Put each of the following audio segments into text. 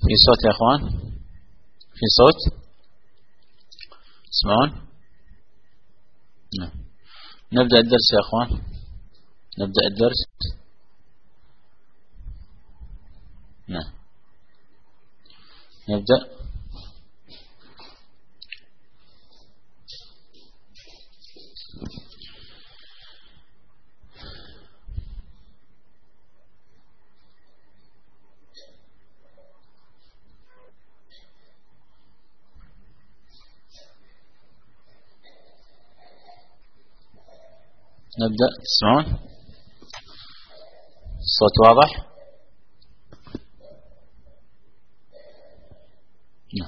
في صوت يا أخوان؟ في صوت؟ تسمعون؟ نعم. نبدأ الدرس يا أخوان، نبدأ الدرس. نعم نبدأ. نبدأ. تسمعون؟ الصوت واضح؟ نعم.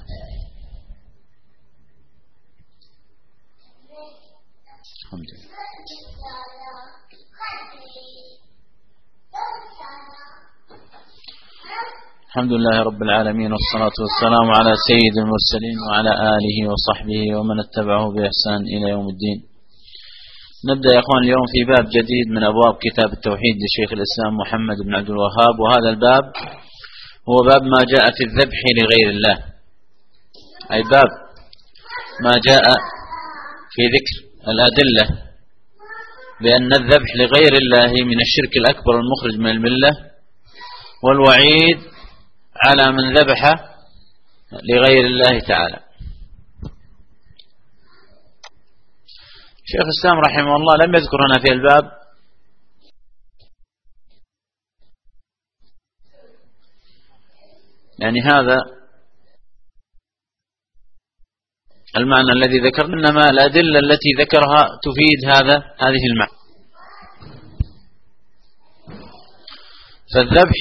الحمد لله. الحمد لله رب العالمين، والصلاة والسلام على سيد المرسلين وعلى آله وصحبه ومن اتبعه بإحسان إلى يوم الدين. نبدأ يا أخوان اليوم في باب جديد من أبواب كتاب التوحيد لشيخ الإسلام محمد بن عبد الوهاب، وهذا الباب هو باب ما جاء في الذبح لغير الله، أي باب ما جاء في ذكر الأدلة بأن الذبح لغير الله من الشرك الأكبر المخرج من الملة، والوعيد على من ذبح لغير الله تعالى. شيخ الإسلام رحمه الله لم يذكر هنا في الباب يعني هذا المعنى الذي ذكرنا، إنما الأدلة التي ذكرها تفيد هذه المعنى. فالذبح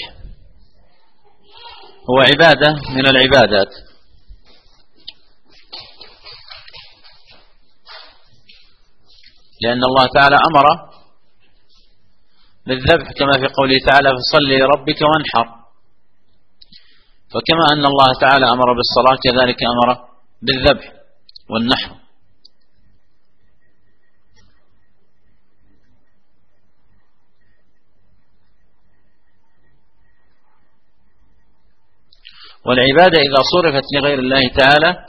هو عبادة من العبادات، لأن الله تعالى أمر بالذبح كما في قوله تعالى فصل لربك وانحر، فكما أن الله تعالى أمر بالصلاة كذلك أمر بالذبح والنحر. والعبادة إذا صرفت لغير الله تعالى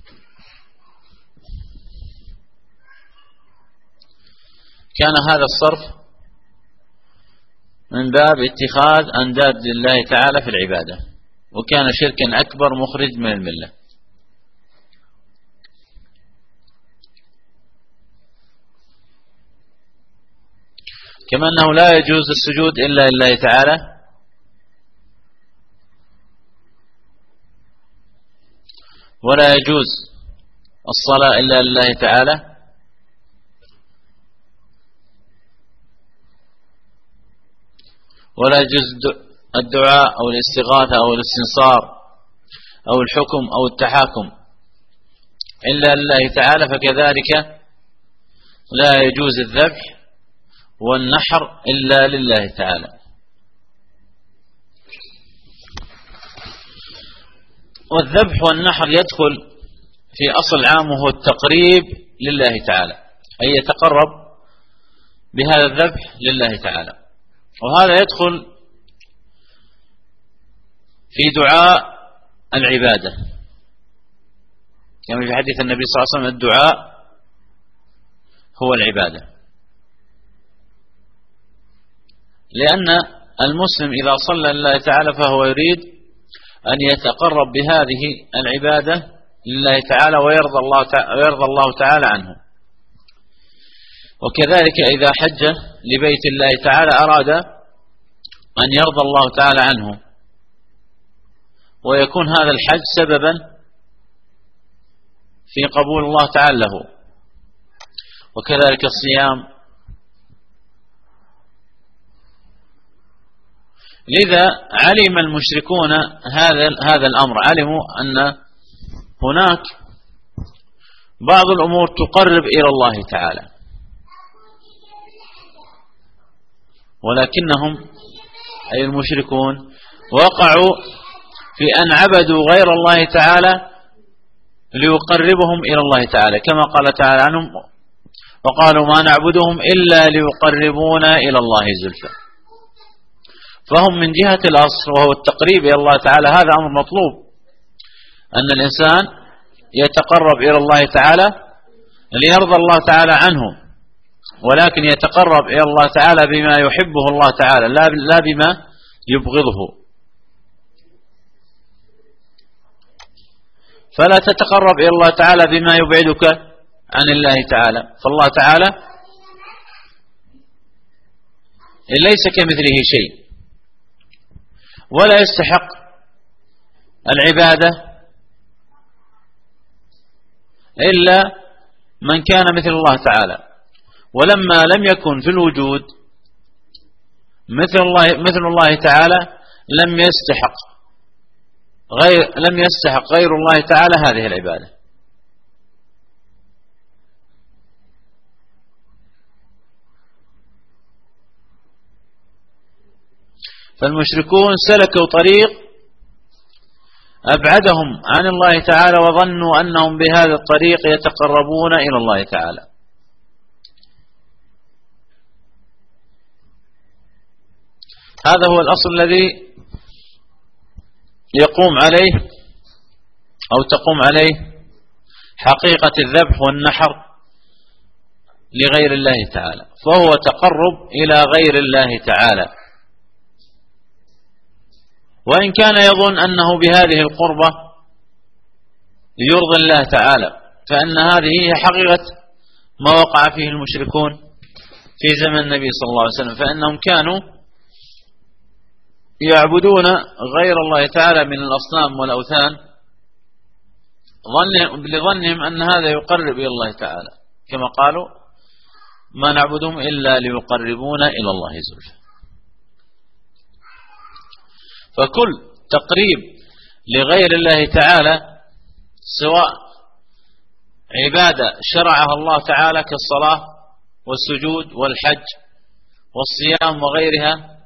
كان هذا الصرف من باب اتخاذ أنداد لله تعالى في العبادة، وكان شركا أكبر مخرج من الملة. كما أنه لا يجوز السجود إلا لله تعالى، ولا يجوز الصلاة إلا لله تعالى، ولا يجوز الدعاء أو الاستغاثة أو الاستنصار أو الحكم أو التحاكم إلا لله تعالى، فكذلك لا يجوز الذبح والنحر إلا لله تعالى. والذبح والنحر يدخل في أصل عام وهو التقريب لله تعالى، أي يتقرب بهذا الذبح لله تعالى، وهذا يدخل في دعاء العبادة كما في حديث النبي صلى الله عليه وسلم الدعاء هو العبادة، لأن المسلم إذا صلى لله تعالى فهو يريد أن يتقرب بهذه العبادة لله تعالى ويرضى الله تعالى عنه. وكذلك إذا حج لبيت الله تعالى أراد أن يرضى الله تعالى عنه، ويكون هذا الحج سببا في قبول الله تعالى له. وكذلك الصيام. لذا علم المشركون هذا الأمر، علموا أن هناك بعض الأمور تقرب إلى الله تعالى، ولكنهم أي المشركون وقعوا في أن عبدوا غير الله تعالى ليقربهم إلى الله تعالى، كما قال تعالى عنهم وقالوا ما نعبدهم إلا ليقربونا إلى الله زلفى. فهم من جهة الأصل وهو التقريب إلى الله تعالى هذا أمر مطلوب، أن الإنسان يتقرب إلى الله تعالى ليرضى الله تعالى عنه، ولكن يتقرب إلى الله تعالى بما يحبه الله تعالى لا بما يبغضه. فلا تتقرب إلى الله تعالى بما يبعدك عن الله تعالى، فالله تعالى ليس كمثله شيء ولا يستحق العبادة إلا من كان مثل الله تعالى. ولما لم يكن في الوجود مثل الله تعالى لم يستحق غير الله تعالى هذه العبادة. فالمشركون سلكوا طريق أبعدهم عن الله تعالى وظنوا أنهم بهذا الطريق يتقربون إلى الله تعالى. هذا هو الأصل الذي يقوم عليه أو تقوم عليه حقيقة الذبح والنحر لغير الله تعالى، فهو تقرب إلى غير الله تعالى، وإن كان يظن أنه بهذه القربة يرضي الله تعالى، فإن هذه هي حقيقة ما وقع فيه المشركون في زمن النبي صلى الله عليه وسلم، فإنهم كانوا يعبدون غير الله تعالى من الأصنام والأوثان لظنهم أن هذا يقرب إلى الله تعالى، كما قالوا ما نعبدهم إلا ليقربونا إلى الله زلفى. فكل تقريب لغير الله تعالى سواء عبادة شرعها الله تعالى كالصلاة والسجود والحج والصيام وغيرها،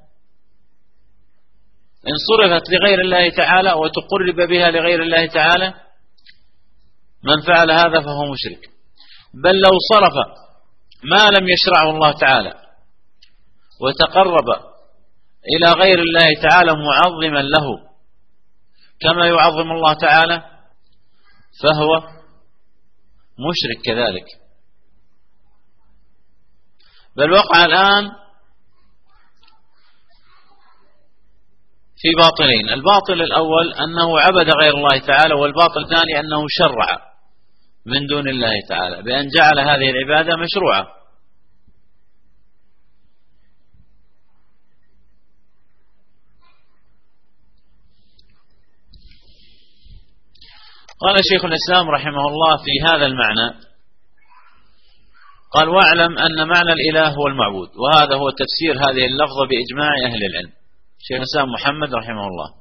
إن صرفت لغير الله تعالى وتقرب بها لغير الله تعالى من فعل هذا فهو مشرك. بل لو صرف ما لم يشرعه الله تعالى وتقرب إلى غير الله تعالى معظما له كما يعظم الله تعالى فهو مشرك كذلك. بل وقع الآن في باطلين: الباطل الأول أنه عبد غير الله تعالى، والباطل الثاني أنه شرع من دون الله تعالى بأن جعل هذه العبادة مشروعة. قال شيخ الإسلام رحمه الله في هذا المعنى، قال: واعلم أن معنى الإله هو المعبود. وهذا هو تفسير هذه اللفظة بإجماع أهل العلم. شيخ الإسلام محمد رحمه الله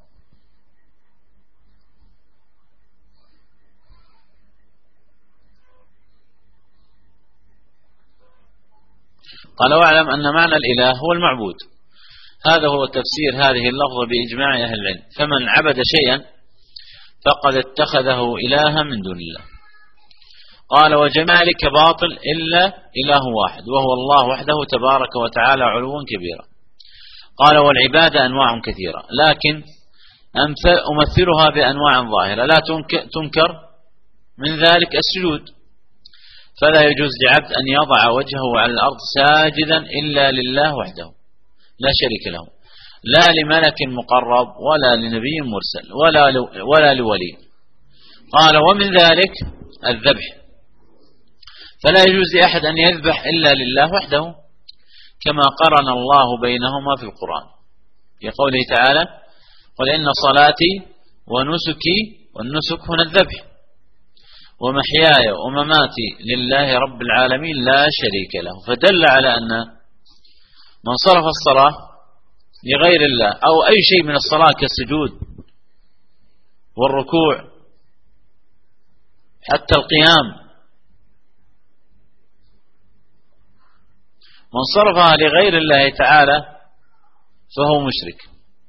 قال: واعلم أن معنى الإله هو المعبود. هذا هو تفسير هذه اللفظة بإجماع أهل العلم. فمن عبد شيئا فقد اتخذه إلها من دون الله. قال: وجمالك باطل إلا إله واحد وهو الله وحده تبارك وتعالى علوا كبيرا. قال: والعبادة أنواع كثيرة، لكن أمثلها بأنواع ظاهرة لا تنكر، من ذلك السجود، فلا يجوز لعبد أن يضع وجهه على الأرض ساجدا إلا لله وحده لا شريك له، لا لملك مقرب ولا لنبي مرسل ولا لولي. قال: ومن ذلك الذبح، فلا يجوز لأحد أن يذبح إلا لله وحده، كما قرن الله بينهما في القرآن في قوله تعالى: قل إن صلاتي ونسكي، والنسك هنا الذبح، ومحياي ومماتي لله رب العالمين لا شريك له. فدل على أن من صرف الصلاة لغير الله أو أي شيء من الصلاة كالسجود والركوع حتى القيام، من صرفها لغير الله تعالى فهو مشرك.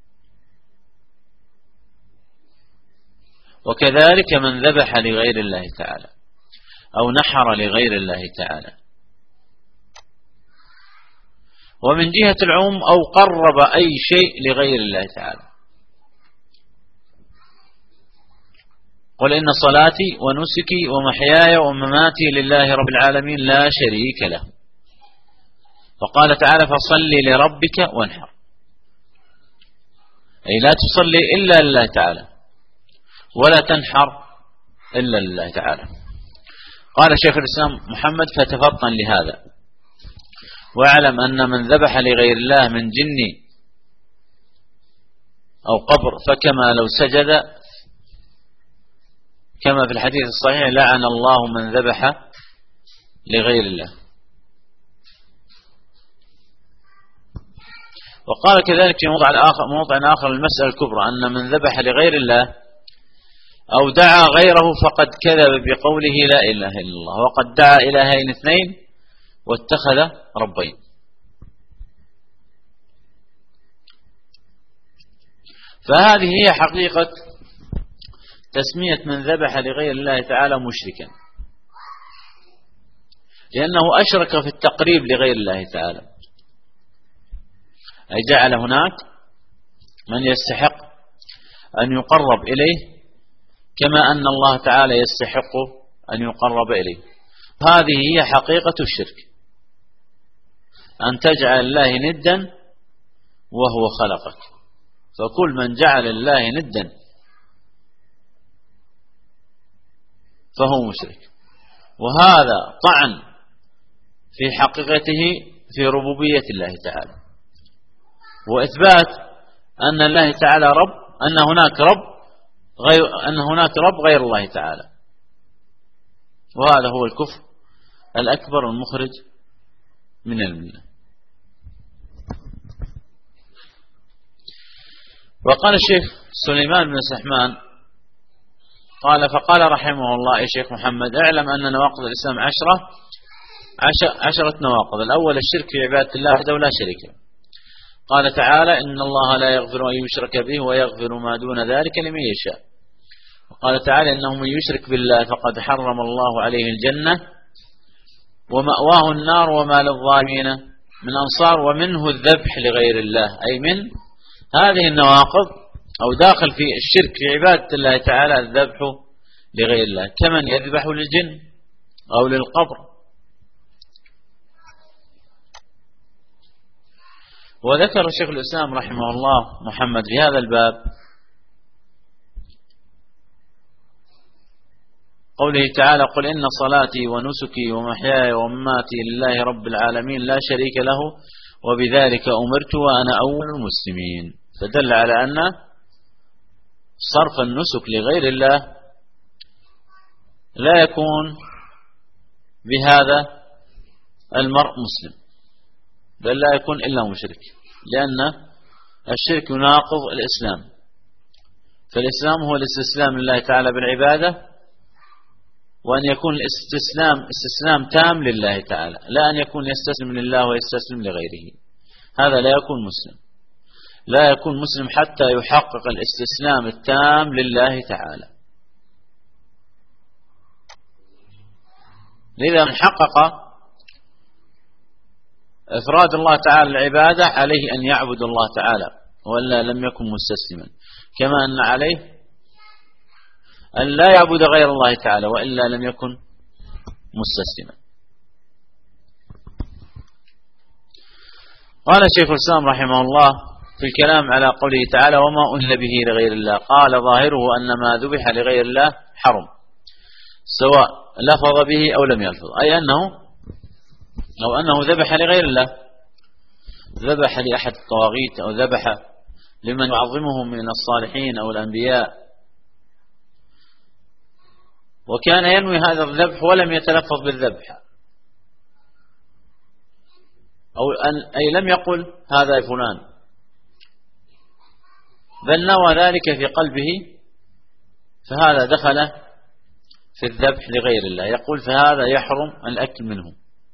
وكذلك من ذبح لغير الله تعالى أو نحر لغير الله تعالى. ومن جهة العموم أو قرب أي شيء لغير الله تعالى. قل إن صلاتي ونسكي ومحياي ومماتي لله رب العالمين لا شريك له. فقال تعالى فصل لربك وانحر، أي لا تصلي إلا لله تعالى ولا تنحر إلا لله تعالى. قال شيخ الإسلام محمد فتفطن لهذا واعلم أن من ذبح لغير الله من جن أو قبر فكما لو سجد، كما في الحديث الصحيح لعن الله من ذبح لغير الله. وقال كذلك في موضع آخر المسألة الكبرى أن من ذبح لغير الله أو دعا غيره فقد كذب بقوله لا إله إلا الله، وقد دعا إلهين اثنين واتخذ ربين. فهذه هي حقيقة تسمية من ذبح لغير الله تعالى مشركا، لأنه أشرك في التقريب لغير الله تعالى، أي جعل هناك من يستحق أن يقرب إليه كما أن الله تعالى يستحق أن يقرب إليه. هذه هي حقيقة الشرك، أن تجعل الله ندا وهو خلقك. فكل من جعل الله ندا فهو مشرك، وهذا طعن في حقيقته في ربوبية الله تعالى، وإثبات أن الله تعالى رب، أن هناك رب غير الله تعالى، وهذا هو الكفر الأكبر المخرج من الملة. وقال الشيخ سليمان بن سحمان قال فقال رحمه الله يا شيخ محمد اعلم أن نواقض الإسلام عشرة نواقض. الأول الشرك في عبادة الله وحده لا شريك له. قال تعالى إن الله لا يغفر أن يشرك به ويغفر ما دون ذلك لمن يشاء. وقال تعالى إنه من يشرك بالله فقد حرم الله عليه الجنة ومأواه النار وما للظالمين من أنصار. ومنه الذبح لغير الله، أي من هذه النواقض أو داخل في الشرك في عبادة الله تعالى الذبح لغير الله، كمن يذبح للجن أو للقبر. وذكر شيخ الإسلام رحمه الله محمد في هذا الباب قوله تعالى قل إن صلاتي ونسكي ومحياي ومماتي لله رب العالمين لا شريك له وبذلك أمرت وأنا أول المسلمين. فدل على أن صرف النسك لغير الله لا يكون بهذا المرء مسلم، بل لا يكون إلا مشرك، لأن الشرك يناقض الإسلام. فالإسلام هو الاستسلام لله تعالى بالعبادة، وأن يكون استسلام تام لله تعالى، لا أن يكون يستسلم لله ويستسلم لغيره. هذا لا يكون مسلم، لا يكون مسلم حتى يحقق الاستسلام التام لله تعالى. لذا من حقق إفراد الله تعالى العبادة عليه أن يعبد الله تعالى، وإلا لم يكن مستسلما، كما أن عليه أن لا يعبد غير الله تعالى، وإلا لم يكن مستسلما. قال شيخ الإسلام رحمه الله في الكلام على قوله تعالى وما أهل به لغير الله، قال ظاهره أن ما ذبح لغير الله حرم سواء لفظ به أو لم يلفظ، أي أنه ذبح لغير الله، ذبح لأحد الطواغيت أو ذبح لمن يعظمهم من الصالحين أو الأنبياء، وكان ينوي هذا الذبح ولم يتلفظ بالذبح، أي لم يقل هذا فلان، بل نوى ذلك في قلبه، فهذا دخل في الذبح لغير الله، يقول فهذا يحرم الأكل منه.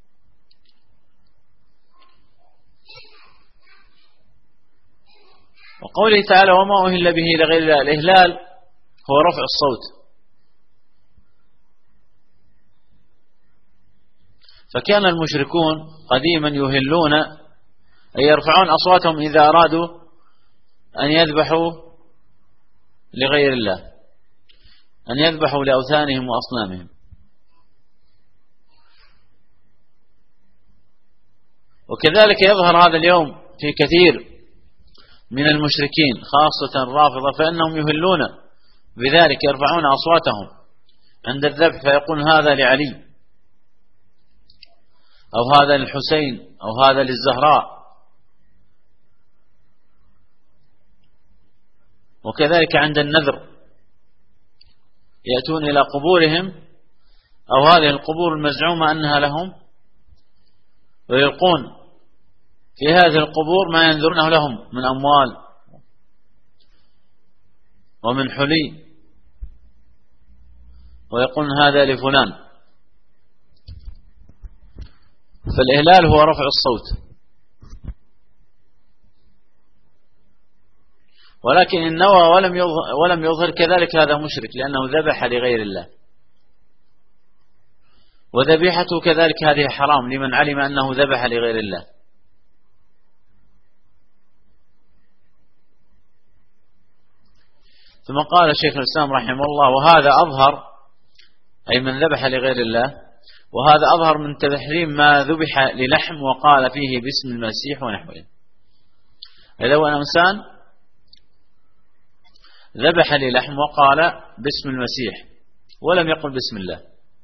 وقوله تعالى وما أهل به لغير الله، الإهلال هو رفع الصوت، فكان المشركون قديما يهلون أي يرفعون أصواتهم إذا أرادوا أن يذبحوا لغير الله، أن يذبحوا لأوثانهم وأصنامهم. وكذلك يظهر هذا اليوم في كثير من المشركين خاصة الرافضة، فإنهم يهلون بذلك، يرفعون أصواتهم عند الذبح فيقول هذا لعلي أو هذا للحسين أو هذا للزهراء. وكذلك عند النذر يأتون إلى قبورهم أو هذه القبور المزعومة أنها لهم، ويلقون في هذه القبور ما ينذرونه لهم من أموال ومن حلي، ويقولون هذا لفلان. فالإهلال هو رفع الصوت، ولكن إن نوى ولم يظهر كذلك هذا مشرك، لأنه ذبح لغير الله، وذبيحته كذلك هذه حرام لمن علم أنه ذبح لغير الله. ثم قال شيخ الإسلام رحمه الله: وهذا أظهر، أي من ذبح لغير الله، وهذا أظهر من تحريم ما ذبح للحم وقال فيه باسم المسيح ونحوه. لو أن إنسان ذبح للحم وقال باسم المسيح ولم يقل باسم الله،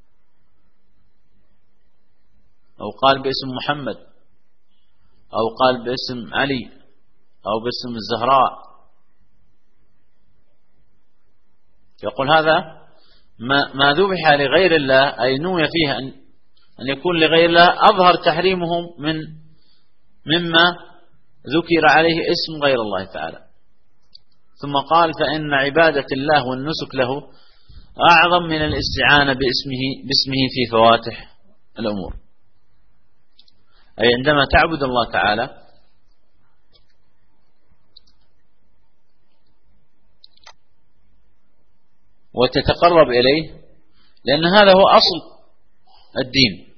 أو قال باسم محمد، أو قال باسم علي، أو باسم الزهراء، يقول هذا ما ذبح لغير الله، أي نوي فيه أن يكون لغير الله، أظهر تحريمه مما ذكر عليه اسم غير الله تعالى. ثم قال: فإن عبادة الله والنسك له أعظم من الاستعانة باسمه في فواتح الأمور. أي عندما تعبد الله تعالى وتتقرب إليه، لأن هذا هو أصل الدين،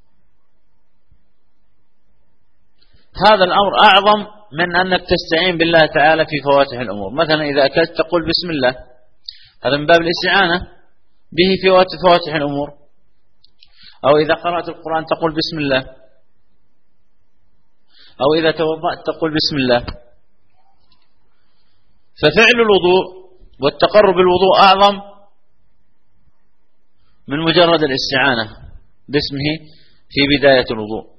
هذا الأمر أعظم من أنك تستعين بالله تعالى في فواتح الأمور. مثلا إذا أكلت تقول بسم الله، هذا من باب الاستعانة به في فواتح الأمور. أو إذا قرأت القرآن تقول بسم الله، أو إذا توضأت تقول بسم الله. ففعل الوضوء والتقرب بالوضوء أعظم من مجرد الاستعانة باسمه في بداية الوضوء.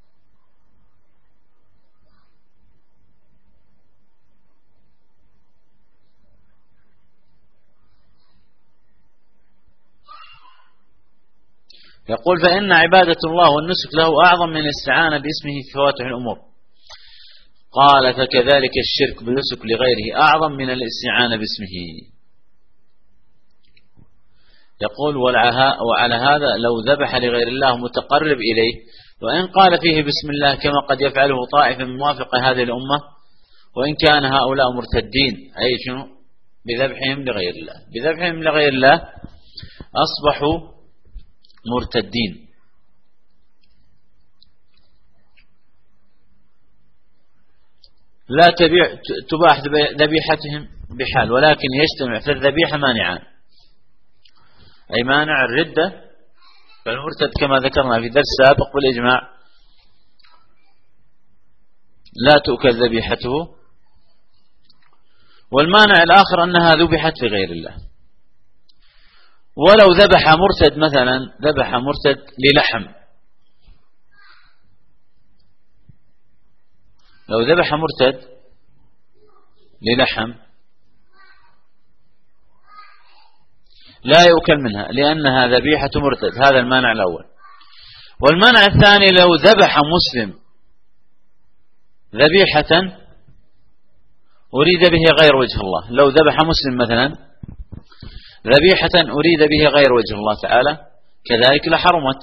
يقول: فإن عبادة الله والنسك له أعظم من الاستعانة باسمه في فواتح الأمور. قال: فكذلك الشرك بالنسك لغيره أعظم من الاستعانة باسمه. يقول: وعلى هذا لو ذبح لغير الله متقرب إليه، وإن قال فيه بسم الله كما قد يفعله طائفة من موافقة هذه الأمة، وإن كان هؤلاء مرتدين، أي شنو؟ بذبحهم لغير الله، بذبحهم لغير الله أصبحوا مرتدين. لا تباح ذبيحتهم بحال، ولكن يجتمع في الذبيحة مانعان، أي مانع الردة فالمرتد كما ذكرنا في درس سابق بالإجماع لا تؤكل ذبيحته، والمانع الآخر أنها ذبحت لغير الله. ولو ذبح مرتد مثلا، ذبح مرتد للحم، لو ذبح مرتد للحم لا يؤكل منها لأنها ذبيحة مرتد، هذا المانع الأول. والمانع الثاني: لو ذبح مسلم ذبيحة أريد به غير وجه الله، لو ذبح مسلم مثلا ذبيحة أريد به غير وجه الله تعالى كذلك لحرمت.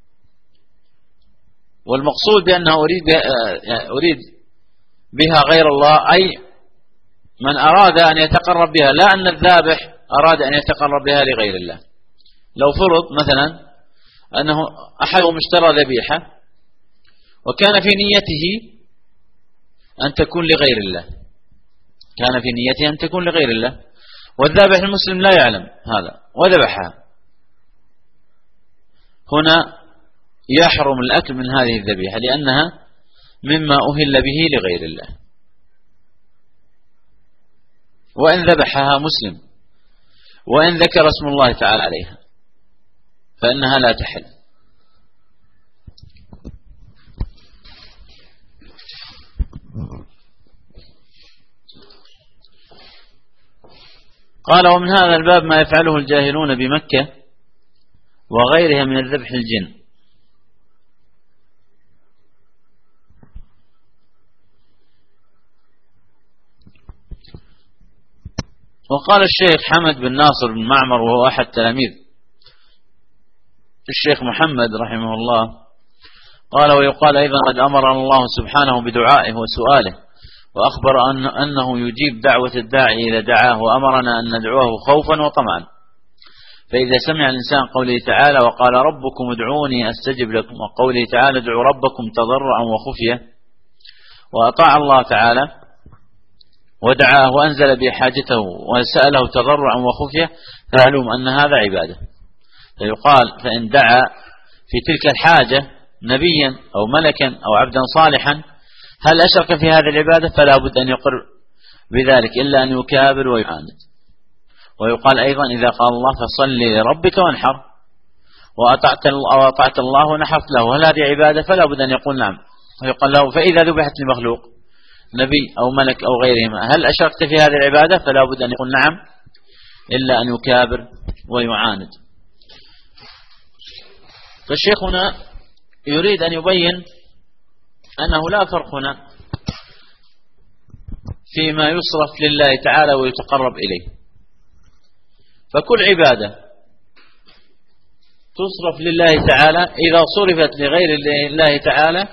والمقصود بأنه أريد بها غير الله، أي من أراد أن يتقرب بها، لا أن الذابح أراد أن يتقرب بها لغير الله. لو فرض مثلا أنه أحدهم اشترى ذبيحة وكان في نيته أن تكون لغير الله، كان في نيته أن تكون لغير الله، والذابح المسلم لا يعلم هذا وذبحها، هنا يحرم الأكل من هذه الذبيحة لأنها مما أهل به لغير الله. وإن ذبحها مسلم وإن ذكر اسم الله تعالى عليها فإنها لا تحل. قال: ومن هذا الباب ما يفعله الجاهلون بمكة وغيرها من الذبح الجن. وقال الشيخ حمد بن ناصر بن معمر وهو أحد تلاميذ الشيخ محمد رحمه الله، قال: ويقال أيضا قد أمر الله سبحانه بدعائه وسؤاله، وأخبر أنه يجيب دعوة الداعي إذا دعاه، وأمرنا أن ندعوه خوفا وطمعا. فإذا سمع الإنسان قوله تعالى: وقال ربكم ادعوني أستجب لكم، وقوله تعالى: ادعوا ربكم تضرعا وخفية، وأطاع الله تعالى ودعاه وأنزل بحاجته وسأله تضرعا وخفية، فعلم أن هذا عبادة. فيقال: فإن دعا في تلك الحاجة نبيا أو ملكا أو عبدا صالحا هل أشرك في هذه العبادة؟ فلا بد أن يقر بذلك إلا أن يكابر ويعاند. ويقال أيضا: إذا قال الله فصل لربك وانحر، وأطعت الله ونحرت له، هل هذه عبادة؟ فلا بد أن يقول نعم. ويقال له: فإذا ذبحت لمخلوق نبي أو ملك أو غيرهما هل أشركت في هذه العبادة؟ فلا بد أن يقول نعم إلا أن يكابر ويعاند. فالشيخ هنا يريد أن يبين أنه لا فرق هنا فيما يصرف لله تعالى ويتقرب إليه، فكل عبادة تصرف لله تعالى إذا صرفت لغير الله تعالى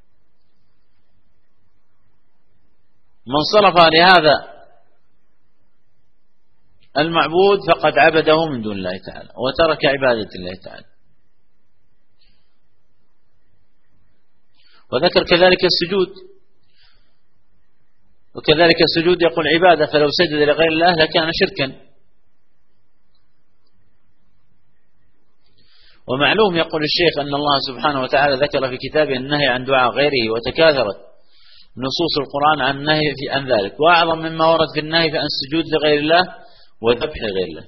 من صرف لهذا المعبود فقد عبده من دون الله تعالى وترك عبادة الله تعالى. وذكر كذلك السجود، وكذلك السجود يقول عبادة، فلو سجد لغير الله لكان شركا. ومعلوم يقول الشيخ أن الله سبحانه وتعالى ذكر في كتابه النهي عن دعاء غيره، وتكاثرت نصوص القرآن عن النهي عن ذلك، وأعظم مما ورد في النهي فعن السجود لغير الله وذبح لغير الله.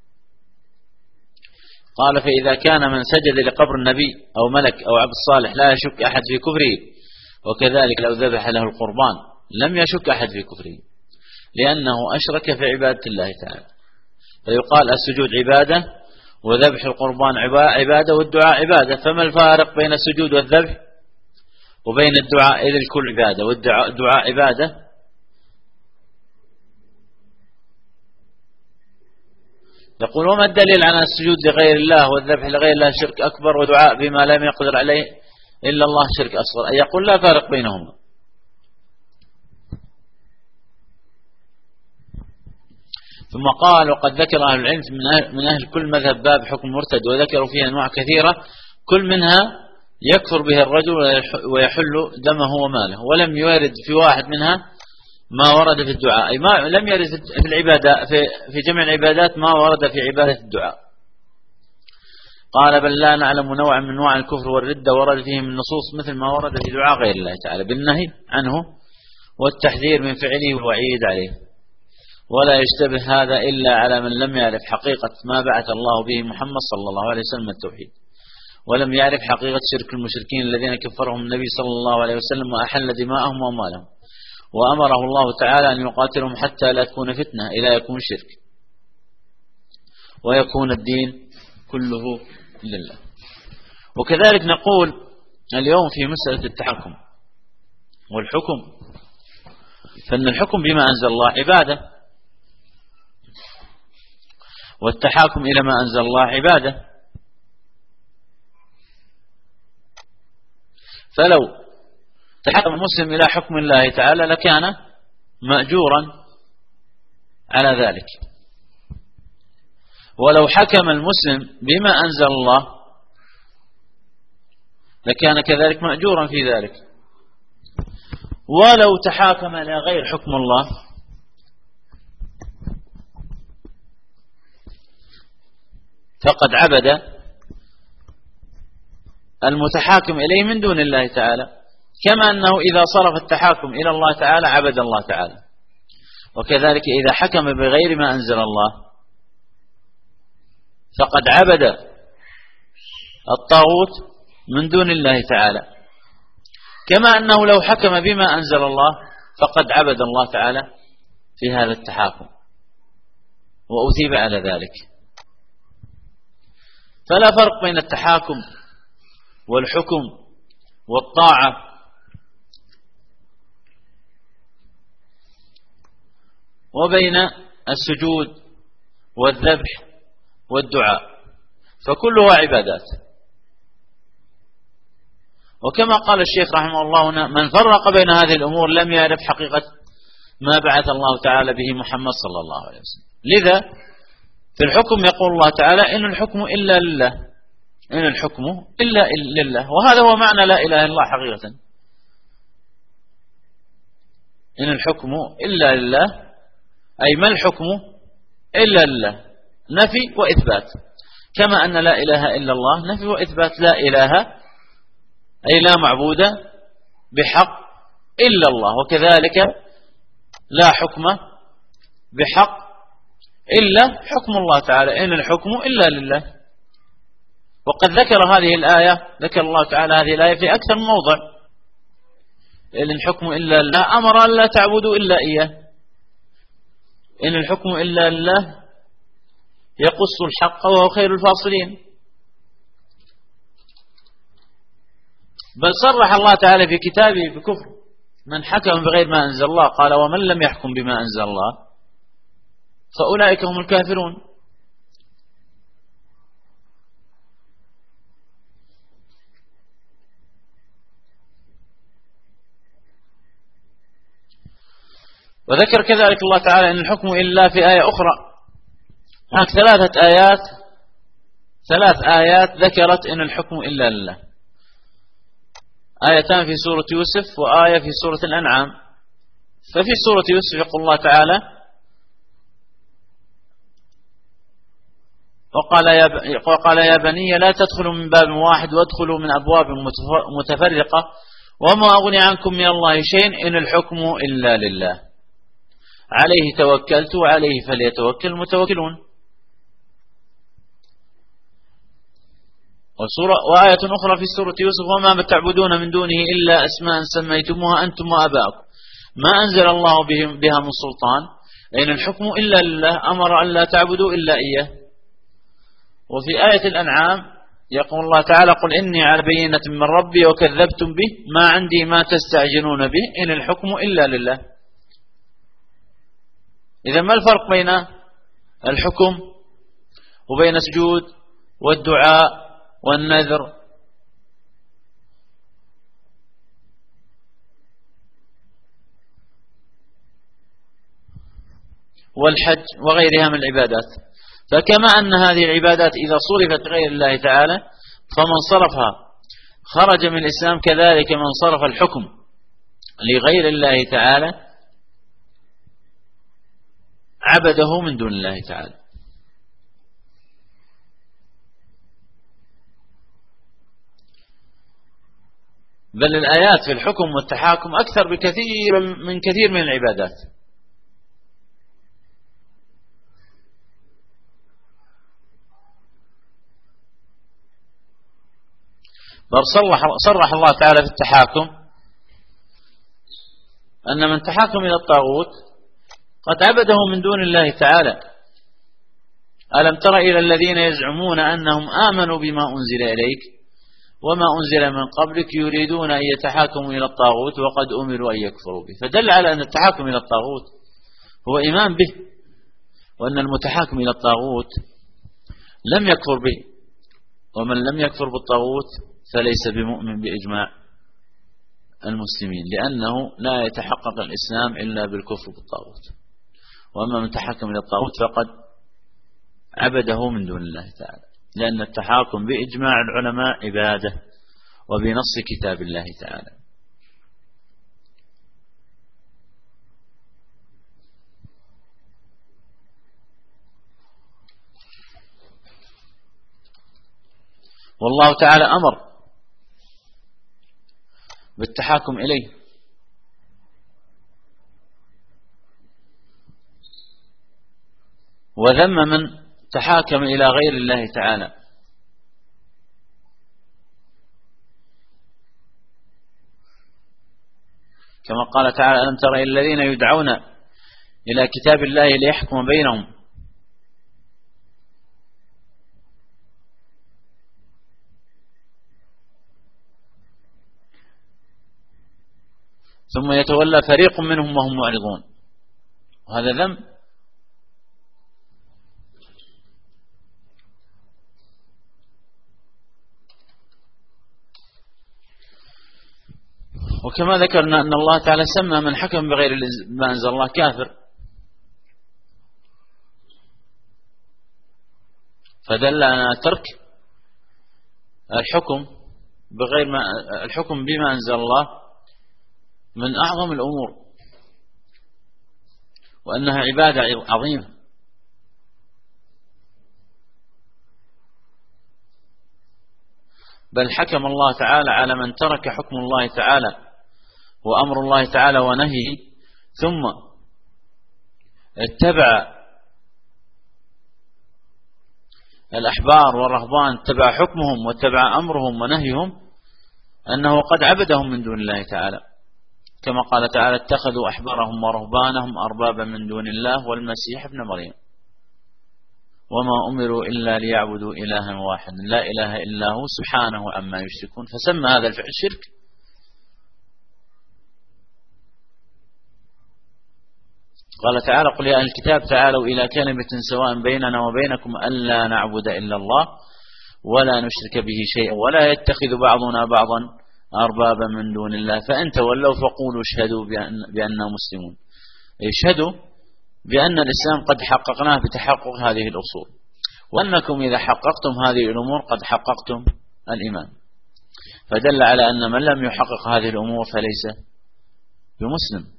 قال: فإذا كان من سجد لقبر النبي أو ملك أو عبد صالح لا يشك أحد في كفره، وكذلك لو ذبح له القربان لم يشك أحد في كفره لأنه أشرك في عبادة الله تعالى. فيقال السجود عبادة وذبح القربان عبادة والدعاء عبادة، فما الفارق بين السجود والذبح وبين الدعاء؟ إذ الكل عبادة والدعاء عبادة. يقول: وما الدليل على السجود لغير الله والذبح لغير الله شرك أكبر ودعاء بما لم يقدر عليه إلا الله شرك أصغر؟ أي يقول لا فارق بينهما. ثم قال: وقد ذكر أهل العلم من أهل كل مذهب باب حكم مرتد، وذكروا فيه أنواع كثيرة كل منها يكفر به الرجل ويحل دمه وماله، ولم يرد في واحد منها ما ورد في الدعاء، أي ما لم يرد في العبادة في جميع العبادات ما ورد في عبادة الدعاء. قال: بل لا نعلم نوعا من انواع الكفر والردة ورد فيه من نصوص مثل ما ورد في دعاء غير الله تعالى بالنهي عنه والتحذير من فعله والوعيد عليه. ولا يشتبه هذا إلا على من لم يعرف حقيقة ما بعث الله به محمد صلى الله عليه وسلم التوحيد، ولم يعرف حقيقة شرك المشركين الذين كفرهم النبي صلى الله عليه وسلم وأحل دماءهم وأموالهم، وأمره الله تعالى أن يقاتلهم حتى لا تكون فتنة إلى يكون شرك ويكون الدين كله لله. وكذلك نقول اليوم في مسألة التحكم والحكم، فإن الحكم بما أنزل الله عبادة، والتحاكم إلى ما أنزل الله عبادة. فلو تحكم المسلم إلى حكم الله تعالى لكان مأجورا على ذلك، ولو حكم المسلم بما أنزل الله لكان كذلك مأجورا في ذلك. ولو تحاكم إلى غير حكم الله فقد عبد المتحاكم إليه من دون الله تعالى، كما أنه إذا صرف التحاكم إلى الله تعالى عبد الله تعالى. وكذلك إذا حكم بغير ما أنزل الله فقد عبد الطاغوت من دون الله تعالى، كما أنه لو حكم بما أنزل الله فقد عبد الله تعالى في هذا التحاكم وأثيب على ذلك. فلا فرق بين التحاكم والحكم والطاعة وبين السجود والذبح والدعاء، فكلها عبادات. وكما قال الشيخ رحمه الله هنا: من فرق بين هذه الأمور لم يعرف حقيقة ما بعث الله تعالى به محمد صلى الله عليه وسلم. لذا في الحكم يقول الله تعالى: إن الحكم إلا لله، إن الحكم إلا لله. وهذا هو معنى لا إله إلا الله حقيقة، إن الحكم إلا لله، أي ما الحكم إلا لله، نفي وإثبات. كما أن لا إله إلا الله نفي وإثبات، لا إله أي لا معبود بحق إلا الله، وكذلك لا حكم بحق إلا حكم الله تعالى، إن الحكم إلا لله. وقد ذكر هذه الآية، ذكر الله تعالى هذه الآية في أكثر من موضع: إن الحكم إلا لله، أمر أن لا تعبدوا إلا إياه. إن الحكم إلا لله يقص الحق وهو خير الفاصلين. بل صرح الله تعالى في كتابه بكفر من حكم بغير ما أنزل الله، قال: ومن لم يحكم بما أنزل الله فأولئك هم الكافرون. وذكر كذلك الله تعالى إن الحكم إلا في آية أخرى. هناك ثلاث آيات ذكرت إن الحكم إلا لله: آيتان في سورة يوسف وآية في سورة الأنعام. ففي سورة يوسف يقول الله تعالى: وقال يا بني لا تدخلوا من باب واحد وادخلوا من أبواب متفرقة وما أغني عنكم من الله شيء إن الحكم إلا لله عليه توكلت وعليه فليتوكل المتوكلون. وآية أخرى في سورة يوسف: وما تعبدون من دونه إلا أسماء سميتموها أنتم وآباؤكم ما أنزل الله بها من سلطان إن الحكم إلا لله أمر أن لا تعبدوا إلا إياه. وفي آية الأنعام يقول الله تعالى: قل إني على بينة من ربي وكذبتم به ما عندي ما تستعجلون به إن الحكم إلا لله. إذا ما الفرق بين الحكم وبين السجود والدعاء والنذر؟ والحج وغيرها من العبادات. فكما أن هذه العبادات إذا صرفت غير الله تعالى فمن صرفها خرج من الإسلام، كذلك من صرف الحكم لغير الله تعالى عبده من دون الله تعالى. بل الآيات في الحكم والتحاكم أكثر بكثير من كثير من العبادات. بل صرح الله تعالى في التحاكم أن من تحاكم إلى الطاغوت قد عبده من دون الله تعالى. ألم تر إلى الذين يزعمون أنهم آمنوا بما أنزل إليك وما أنزل من قبلك يريدون أن يتحاكموا إلى الطاغوت وقد أمروا أن يكفروا به. فدل على أن التحاكم إلى الطاغوت هو إيمان به، وأن المتحاكم إلى الطاغوت لم يكفر به، ومن لم يكفر بالطاغوت فليس بمؤمن بإجماع المسلمين، لأنه لا يتحقق الإسلام إلا بالكفر بالطاغوت. وأما من تحاكم إلى الطاغوت فقد عبده من دون الله تعالى، لأن التحاكم بإجماع العلماء عبادة وبنص كتاب الله تعالى. والله تعالى أمر بالتحاكم إليه. وذم من تحاكم إلى غير الله تعالى. كما قال تعالى: ألم تر إلى الذين يدعون إلى كتاب الله ليحكم بينهم ثم يتولى فريق منهم وهم معرضون. وهذا ذنب. وكما ذكرنا أن الله تعالى سمى من حكم بغير ما أنزل الله كافر، فدل على ترك الحكم بما أنزل الله من أعظم الأمور، وأنها عبادة عظيمة. بل حكم الله تعالى على من ترك حكم الله تعالى وأمر الله تعالى ونهيه ثم اتبع الأحبار والرهبان، اتبع حكمهم واتبع أمرهم ونهيهم، أنه قد عبدهم من دون الله تعالى، كما قال تعالى: اتخذوا أحبارهم ورهبانهم أربابا من دون الله والمسيح ابن مريم وما أمروا إلا ليعبدوا إلها واحدا لا إله إلا هو سبحانه عما يشركون. فسمى هذا الفعل شرك. قال تعالى: قل يا أهل الكتاب تعالوا إلى كلمة سواء بيننا وبينكم ألا نعبد إلا الله ولا نشرك به شيئا ولا يتخذ بعضنا بعضا أربابا من دون الله فإن تولوا فقولوا اشهدوا بأننا مسلمون. اشهدوا بأن الإسلام قد حققناه بتحقق هذه الأصول، وأنكم إذا حققتم هذه الأمور قد حققتم الإيمان. فدل على أن من لم يحقق هذه الأمور فليس بمسلم.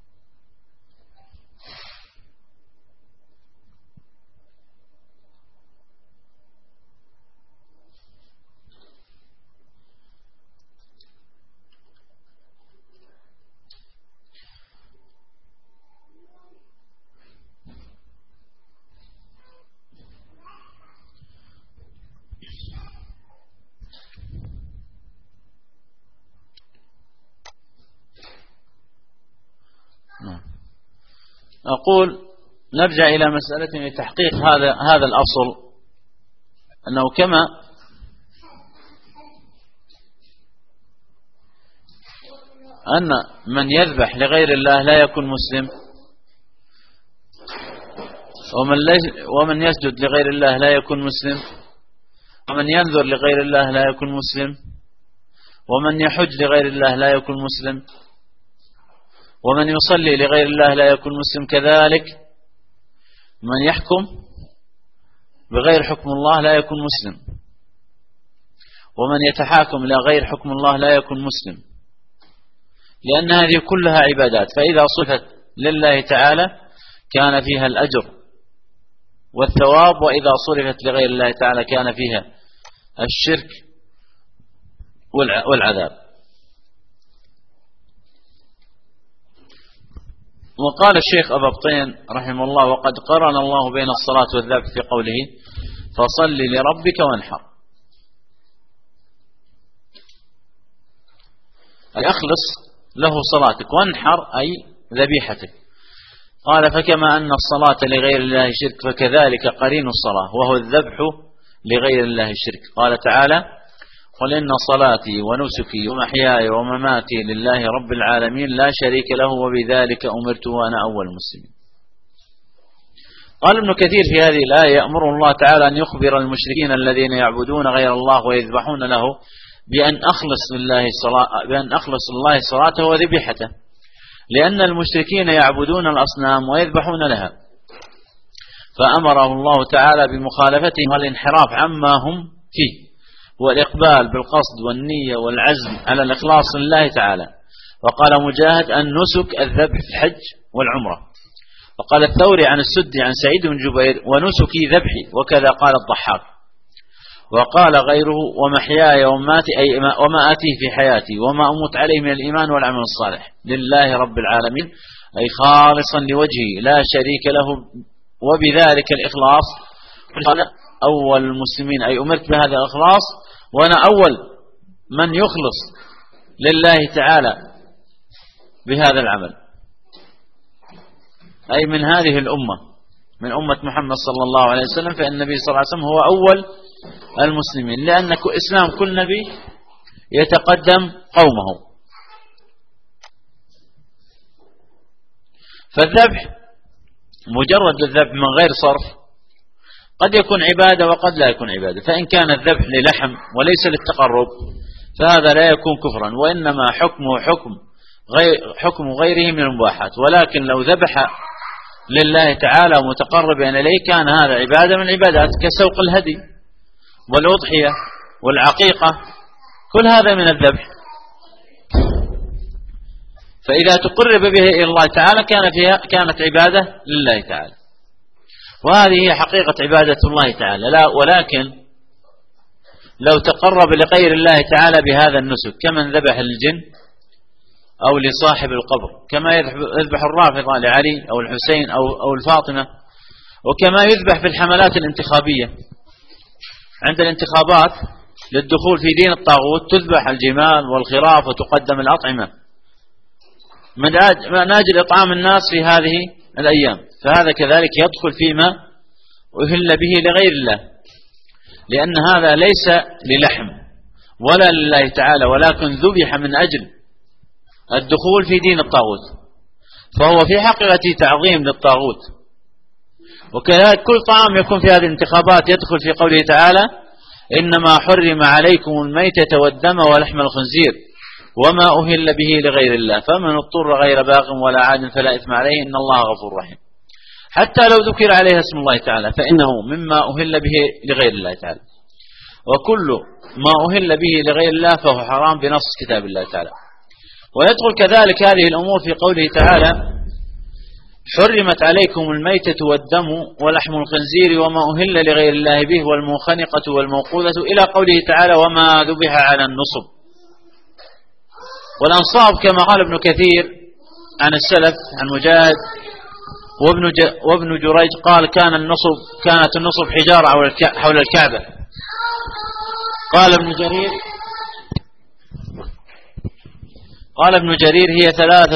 أقول نرجع إلى مسألة لتحقيق هذا الأصل، أنه كما أن من يذبح لغير الله لا يكون مسلم، ومن يسجد لغير الله لا يكون مسلم، ومن ينذر لغير الله لا يكون مسلم، ومن يحج لغير الله لا يكون مسلم، ومن يصلي لغير الله لا يكون مسلم، كذلك من يحكم بغير حكم الله لا يكون مسلم، ومن يتحاكم إلى غير حكم الله لا يكون مسلم، لأن هذه كلها عبادات. فإذا صفت لله تعالى كان فيها الأجر والثواب، وإذا صرفت لغير الله تعالى كان فيها الشرك والعذاب. وقال الشيخ أبا بطين رحمه الله: وقد قرن الله بين الصلاة والذبح في قوله: فصل لربك وانحر. أي أخلص له صلاتك، وانحر أي ذبيحتك. قال: فكما أن الصلاة لغير الله شرك فكذلك قرين الصلاة وهو الذبح لغير الله الشرك. قال تعالى: قل إن صلاتي ونسكي ومحياي ومماتي لله رب العالمين لا شريك له وبذلك أمرت وأنا أول المسلمين. قال ابن كثير في هذه الآية: يأمر الله تعالى أن يخبر المشركين الذين يعبدون غير الله ويذبحون له بأن أخلص الله صلاته وذبيحته، لأن المشركين يعبدون الأصنام ويذبحون لها، فأمره الله تعالى بمخالفتهم والانحراف عما هم فيه، والإقبال بالقصد والنية والعزم على الإخلاص لله تعالى. وقال مجاهد: النسك الذبح في الحج والعمرة. وقال الثوري عن السدي عن سعيد بن جبير: ونسكي ذبحي، وكذا قال الضحاك. وقال غيره: ومحياي ومماتي أي وما آتيه في حياتي وما أموت عليه من الإيمان والعمل الصالح لله رب العالمين، أي خالصا لوجهه لا شريك له، وبذلك الإخلاص قال أول المسلمين، أي أمرت بهذا الإخلاص وأنا أول من يخلص لله تعالى بهذا العمل، أي من هذه الأمة، من أمة محمد صلى الله عليه وسلم، فإن النبي صلى الله عليه وسلم هو أول المسلمين، لأن إسلام كل نبي يتقدم قومه. فالذبح مجرد الذبح من غير صرف قد يكون عبادة وقد لا يكون عبادة، فإن كان الذبح للحم وليس للتقرب فهذا لا يكون كفرا، وإنما حكمه حكم غيره من المباحات. ولكن لو ذبح لله تعالى متقربا إليه كان هذا عبادة من العبادات، كسوق الهدي والأضحية والعقيقة، كل هذا من الذبح. فإذا تقرب به إلى الله تعالى كانت عبادة لله تعالى، وهذه هي حقيقة عبادة الله تعالى. لا، ولكن لو تقرب لغير الله تعالى بهذا النسك كمن ذبح للجن أو لصاحب القبر، كما يذبح الرافضة لعلي أو الحسين أو الفاطمة، وكما يذبح في الحملات الانتخابية عند الانتخابات للدخول في دين الطاغوت، تذبح الجمال والخراف وتقدم الأطعمة من أجل إطعام الناس في هذه الأيام، فهذا كذلك يدخل فيما أهل به لغير الله، لأن هذا ليس للحم ولا لله تعالى، ولكن ذبح من أجل الدخول في دين الطاغوت، فهو في حقيقة تعظيم للطاغوت. وكذلك كل طعام يكون في هذه الانتخابات يدخل في قوله تعالى: إنما حرم عليكم الميتة والدم ولحم الخنزير وما أهل به لغير الله فمن اضطر غير باغ ولا عاد فلا إثم عليه إن الله غفور رحيم. حتى لو ذكر عليه اسم الله تعالى فإنه مما أهل به لغير الله تعالى، وكل ما أهل به لغير الله فهو حرام بنص كتاب الله تعالى. ويدخل كذلك هذه الأمور في قوله تعالى: حرمت عليكم الميتة والدم ولحم الخنزير وما أهل لغير الله به والمنخنقة والموقوذة، إلى قوله تعالى: وما ذبح على النصب. والأنصاب كما قال ابن كثير عن السلف عن مجاهد وابن جريج قال: كانت النصب حجارة حول الكعبة. قال ابن جرير هي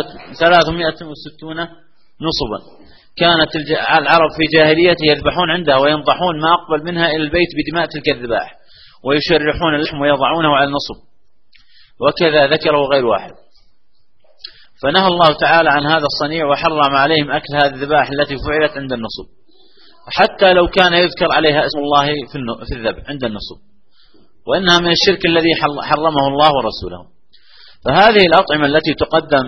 360 نصبا، كانت العرب في جاهليته يذبحون عندها وينضحون ما أقبل منها إلى البيت بدماء تلك الذبائح، ويشرحون اللحم ويضعونه على النصب، وكذا ذكره غير واحد. فنهى الله تعالى عن هذا الصنيع وحرم عليهم أكل هذه الذبائح التي فعلت عند النصب، حتى لو كان يذكر عليها اسم الله في الذبح عند النصب، وإنها من الشرك الذي حرمه الله ورسوله. فهذه الأطعمة التي تقدم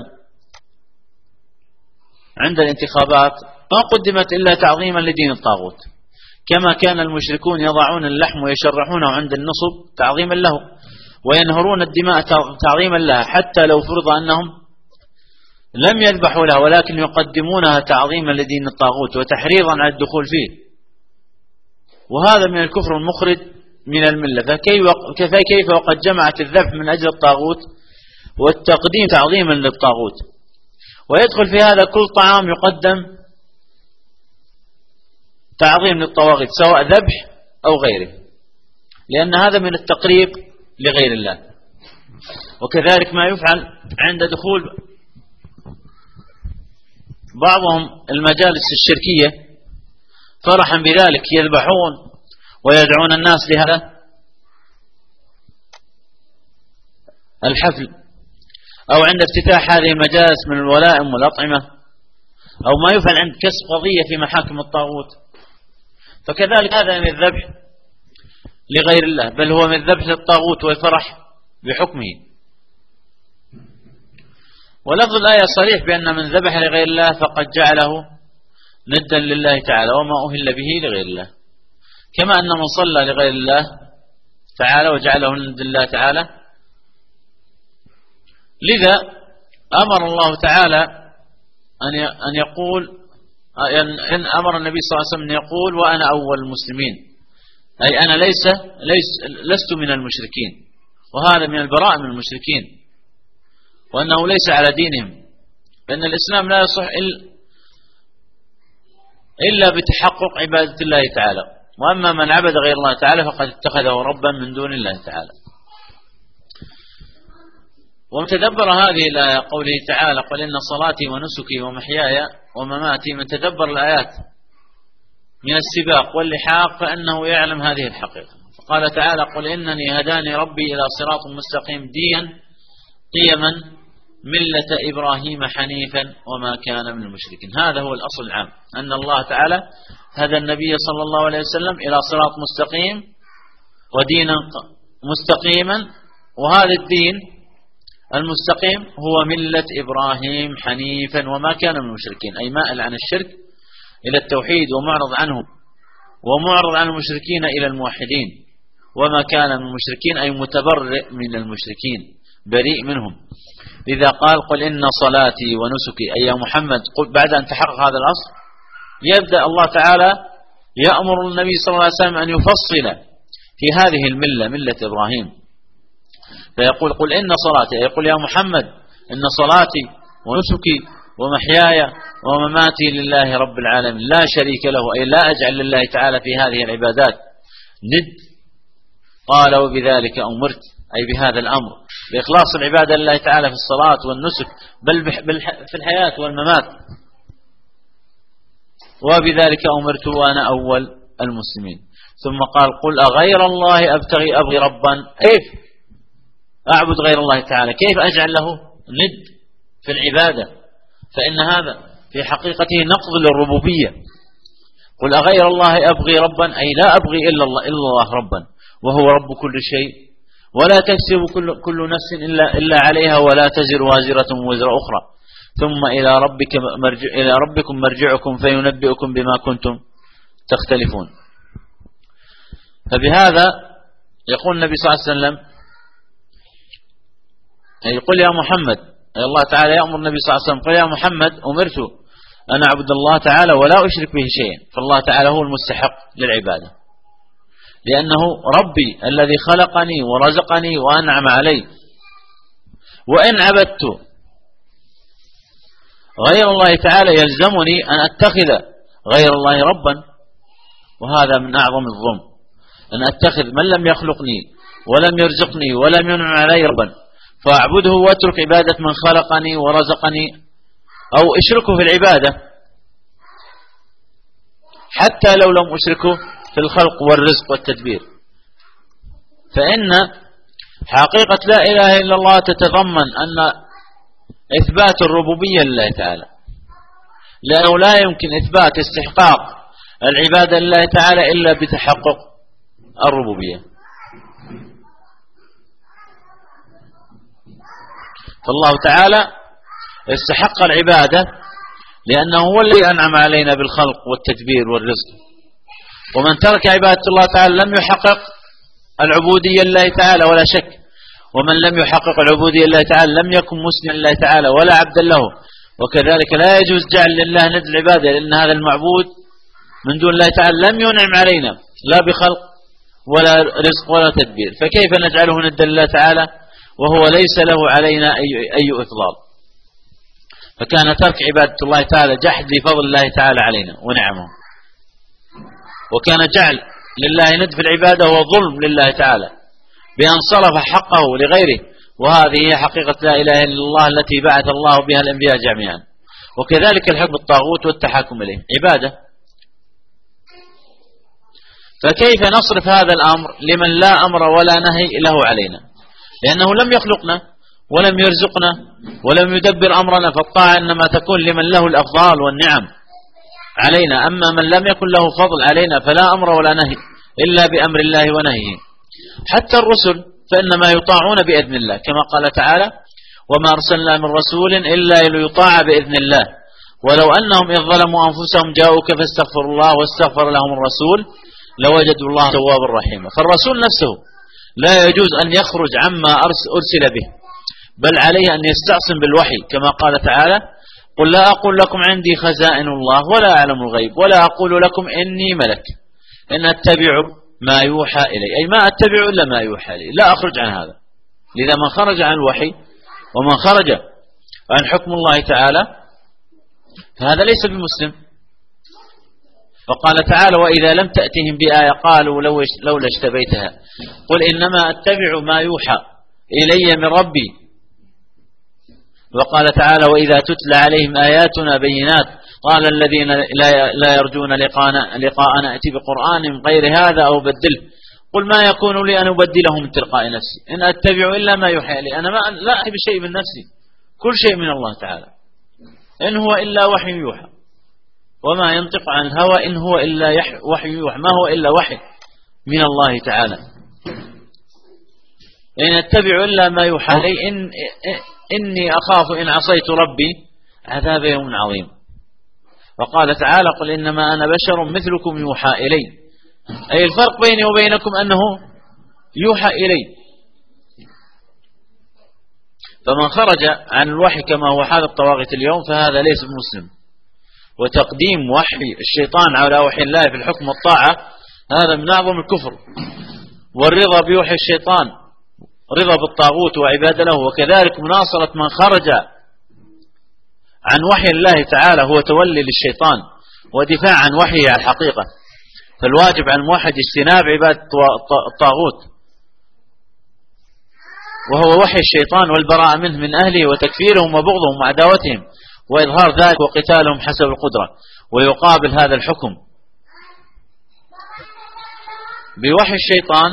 عند الانتخابات ما قدمت إلا تعظيما لدين الطاغوت، كما كان المشركون يضعون اللحم ويشرحونه عند النصب تعظيما له، وينهرون الدماء تعظيما لها، حتى لو فرض أنهم لم يذبحوا لها ولكن يقدمونها تعظيما لدين الطاغوت وتحريضا على الدخول فيه، وهذا من الكفر المخرج من الملة. فكيف وقد جمعت الذبح من أجل الطاغوت والتقديم تعظيما للطاغوت. ويدخل في هذا كل طعام يقدم تعظيم للطواغيت سواء ذبح أو غيره، لأن هذا من التقريب لغير الله. وكذلك ما يفعل عند دخول بعضهم المجالس الشركية فرحا بذلك يذبحون ويدعون الناس لهذا الحفل، أو عند افتتاح هذه المجالس من الولائم والأطعمة، أو ما يفعل عند كسب قضية في محاكم الطاغوت، فكذلك هذا من الذبح لغير الله، بل هو من الذبح للطاغوت والفرح بحكمه. ولفظ الآية صريح بأن من ذبح لغير الله فقد جعله ندا لله تعالى وما أهل به لغير الله، كما أن من صلى لغير الله تعالى وجعله ندا لله تعالى. لذا أمر الله تعالى أن يقول، أن أمر النبي صلى الله عليه وسلم أن يقول: وأنا أول المسلمين، أي أنا لست من المشركين، وهذا من البراء من المشركين، وأنه ليس على دينهم، لأن الإسلام لا يصح إلا بتحقق عبادة الله تعالى. وأما من عبد غير الله تعالى فقد اتخذه ربا من دون الله تعالى. ومن تدبر هذه الآية قوله تعالى قل إن صلاتي ونسكي ومحياي ومماتي، من تدبر الآيات من السباق واللحاق فإنه يعلم هذه الحقيقة. فقال تعالى قل إنني هداني ربي إلى صراط مستقيم قيما ملة إبراهيم حنيفا وما كان من المشركين. هذا هو الأصل العام، أن الله تعالى هدى النبي صلى الله عليه وسلم إلى صراط مستقيم ودينا مستقيما، وهذا الدين المستقيم هو ملة إبراهيم حنيفا وما كان من المشركين، أي مائل عن الشرك إلى التوحيد ومعرض عنه، ومعرض عن المشركين إلى الموحدين، وما كان من المشركين أي متبرئ من المشركين بريء منهم. لذا قال قل إن صلاتي ونسكي، أي يا محمد قل بعد أن تحقق هذا الأصل يبدأ الله تعالى يأمر النبي صلى الله عليه وسلم أن يفصل في هذه الملة، ملة إبراهيم، فيقول قل إن صلاتي، يقول يا محمد إن صلاتي ونسكي ومحياي ومماتي لله رب العالمين لا شريك له، أي لا أجعل لله تعالى في هذه العبادات ند. قال وبذلك أمرت، أي بهذا الأمر بإخلاص العبادة لله تعالى في الصلاة والنسك بل في الحياة والممات، وبذلك أمرت وأنا أول المسلمين. ثم قال قل أغير الله أبغي ربا، كيف أعبد غير الله تعالى؟ كيف أجعل له ند في العبادة؟ فإن هذا في حقيقته نقض للربوبية. قل أغير الله أبغي ربا، أي لا أبغي إلا الله ربا، وهو رب كل شيء، ولا تكسب كل نفس إلا عليها، ولا تزر وازرة وزر أخرى، ثم إلى ربكم مرجعكم فينبئكم بما كنتم تختلفون. فبهذا يقول النبي صلى الله عليه وسلم يقول يا محمد، الله تعالى يأمر النبي صلى الله عليه وسلم قل يا محمد أمرت أن أعبد الله تعالى ولا أشرك به شيئا، فالله تعالى هو المستحق للعبادة، لأنه ربي الذي خلقني ورزقني وأنعم علي. وإن عبدت غير الله تعالى يلزمني أن أتخذ غير الله ربا، وهذا من أعظم الظلم، أن أتخذ من لم يخلقني ولم يرزقني ولم ينعم علي ربا فأعبده واترك عبادة من خلقني ورزقني، أو اشركه في العبادة حتى لو لم أشركه في الخلق والرزق والتدبير. فإن حقيقة لا إله إلا الله تتضمن أن إثبات الربوبية لله تعالى، لأنه لا يمكن إثبات استحقاق العبادة لله تعالى إلا بتحقق الربوبية. فالله تعالى استحق العبادة لأنه هو الذي أنعم علينا بالخلق والتدبير والرزق، ومن ترك عبادة الله تعالى لم يحقق العبودية لله تعالى ولا شك، ومن لم يحقق العبودية لله تعالى لم يكن مسلما لله تعالى ولا عبدا له. وكذلك لا يجوز جعل لله ند العبادة، لأن هذا المعبود من دون الله تعالى لم ينعم علينا لا بخلق ولا رزق ولا تدبير، فكيف نجعله ند لله تعالى وهو ليس له علينا أي إفضال؟ فكان ترك عبادة الله تعالى جحد لفضل الله تعالى علينا ونعمه، وكان جعل لله ند في العبادة هو ظلم لله تعالى بأن صرف حقه لغيره، وهذه هي حقيقة لا إله إلا الله التي بعث الله بها الأنبياء جميعا. وكذلك الحكم بالطاغوت والتحاكم إليه عبادة. فكيف نصرف هذا الأمر لمن لا أمر ولا نهي له علينا؟ لأنه لم يخلقنا ولم يرزقنا ولم يدبر أمرنا، فالطاعة إنما تكون لمن له الأفضال والنعم علينا. أما من لم يكن له فضل علينا فلا أمر ولا نهي إلا بأمر الله ونهيه. حتى الرسل فإنما يطاعون بإذن الله، كما قال تعالى وما أرسلنا من رسول إلا ليطاع بإذن الله ولو أنهم إذ ظلموا أنفسهم جاءوك فاستغفروا الله واستغفر لهم الرسول لوجدوا الله توابا رحيما. فالرسول نفسه لا يجوز أن يخرج عما أرسل به، بل عليه أن يستعصم بالوحي، كما قال تعالى قل لا أقول لكم عندي خزائن الله ولا أعلم الغيب ولا أقول لكم إني ملك إن أتبع ما يوحى إلي، أي ما أتبع إلا ما يوحى إلي، لا أخرج عن هذا. لذا من خرج عن الوحي ومن خرج عن حكم الله تعالى فهذا ليس بمسلم. فقال تعالى: وإذا لم تأتهم بآية قالوا لولا اشتبيتها قل إنما أتبع ما يوحى إلي من ربي. وقال تعالى: وإذا تتلى عليهم آياتنا بينات قال الذين لا يرجون لقاءنا ائت بقرآن غير هذا أو بدله قل ما يكون لي أن أبدله من تلقاء نفسي إن أتبع إلا ما يوحى إلي. أنا لا أحب شيء من نفسي، كل شيء من الله تعالى، إن هو إلا وحي يوحى وما ينطق عن الهوى إن هو إلا وحي يوحى، ما هو إلا وحي من الله تعالى. إن أتبع إلا ما يوحى لي إني أخاف إن عصيت ربي عذاب يوم عظيم. وقال تعالى: قل إنما أنا بشر مثلكم يوحى إلي، أي الفرق بيني وبينكم أنه يوحى إلي. فمن خرج عن الوحي كما هو حال الطواغيت اليوم فهذا ليس بمسلم. وتقديم وحي الشيطان على وحي الله في الحكم والطاعة هذا من أعظم الكفر. والرضا بوحي الشيطان رضا بالطاغوت وعبادة له. وكذلك مناصرة من خرج عن وحي الله تعالى هو تولي للشيطان ودفاع عن وحيه على الحقيقة. فالواجب على الموحد اجتناب عبادة الطاغوت وهو وحي الشيطان والبراءة منه من أهله وتكفيرهم وبغضهم وعداوتهم وإظهار ذلك وقتالهم حسب القدرة. ويقابل هذا الحكم بوحي الشيطان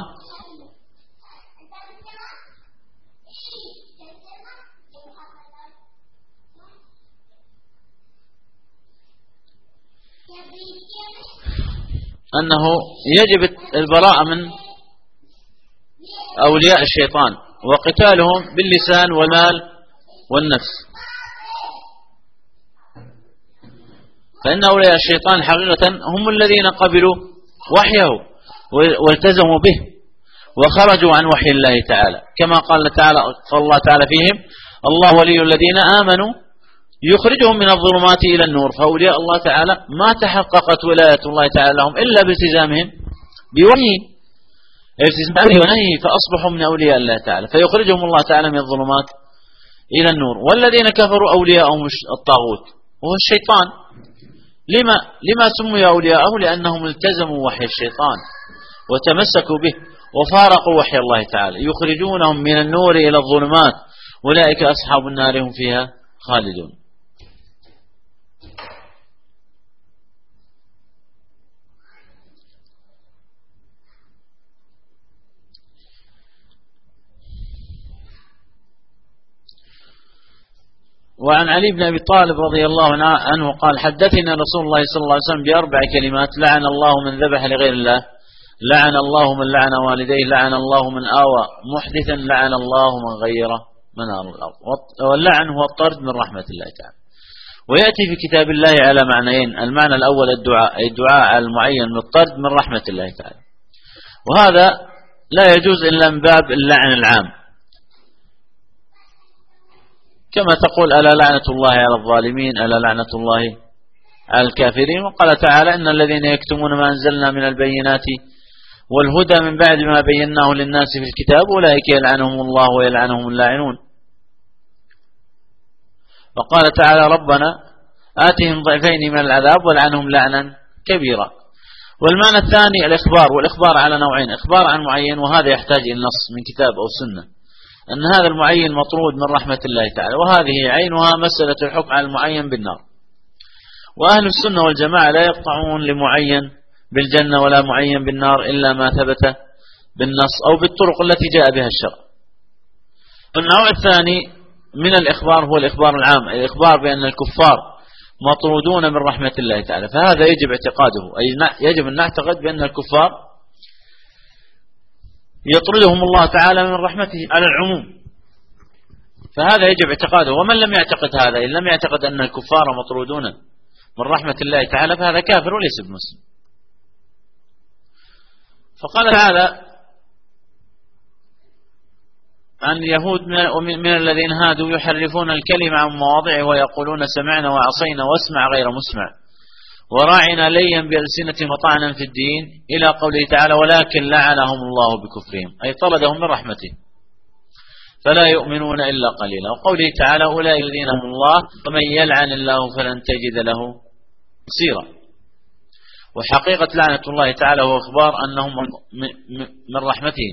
أنه يجب البراءة من أولياء الشيطان وقتالهم باللسان والمال والنفس. فإن أولياء الشيطان حقيقة هم الذين قبلوا وحيه والتزموا به وخرجوا عن وحي الله تعالى، كما قال الله تعالى فيهم: الله ولي الذين آمنوا يخرجهم من الظلمات إلى النور. فأولياء الله تعالى ما تحققت ولاية الله تعالى لهم إلا بالتزامهم بوحيه ونهيه، فأصبحوا من أولياء الله تعالى، فيخرجهم الله تعالى من الظلمات إلى النور. والذين كفروا أولياءهم الطاغوت وهو الشيطان. لما سموا أولياءه؟ لأنهم التزموا وحي الشيطان وتمسكوا به وفارقوا وحي الله تعالى، يخرجونهم من النور إلى الظلمات، أولئك أصحاب النار هم فيها خالدون. وعن علي بن أبي طالب رضي الله عنه قال: حدثنا رسول الله صلى الله عليه وسلم بأربع كلمات: لعن الله من ذبح لغير الله، لعن الله من لعن والديه، لعن الله من آوى محدثا، لعن الله من غير منار الأرض. واللعن هو الطرد من رحمة الله تعالى. ويأتي في كتاب الله على معنيين: المعنى الأول الدعاء، أي الدعاء على المعين بالطرد من رحمة الله تعالى، وهذا لا يجوز إلا من باب اللعن العام، كما تقول: ألا لعنة الله على الظالمين، ألا لعنة الله على الكافرين. وقال تعالى: إن الذين يكتمون ما أنزلنا من البينات والهدى من بعد ما بيناه للناس في الكتاب أولئك يلعنهم الله ويلعنهم اللاعنون. وقال تعالى: ربنا آتهم ضعفين من العذاب والعنهم لعنا كبيرا. والمعنى الثاني الإخبار، والإخبار على نوعين: إخبار عن معين، وهذا يحتاج إلى نص من كتاب أو سنة أن هذا المعين مطرود من رحمة الله تعالى، وهذه عينها مسألة الحكم على المعين بالنار. وأهل السنة والجماعة لا يقطعون لمعين بالجنة ولا معين بالنار إلا ما ثبت بالنص أو بالطرق التي جاء بها الشرع. النوع الثاني من الإخبار هو الإخبار العام، أي الإخبار بأن الكفار مطرودون من رحمة الله تعالى، فهذا يجب اعتقاده، أي يجب أن نعتقد بأن الكفار يطردهم الله تعالى من رحمته على العموم، فهذا يجب اعتقاده. ومن لم يعتقد هذا، إن لم يعتقد أن الكفار مطرودون من رحمة الله تعالى، فهذا كافر وليس بمسلم. فقال تعالى عن اليهود: من الذين هادوا يحرفون الكلمة عن مواضعه ويقولون سمعنا وعصينا واسمع غير مسمع وراعنا ليا بألسنة وطعنا في الدين، إلى قوله تعالى ولكن لعنهم الله بكفرهم، أي طردهم من رحمته فلا يؤمنون إلا قليلا. وقوله تعالى أولئك الذين هم الله ومن يلعن الله فلن تجد له نصيرا. وحقيقة لعنة الله تعالى هو إخبار أنهم من رحمته.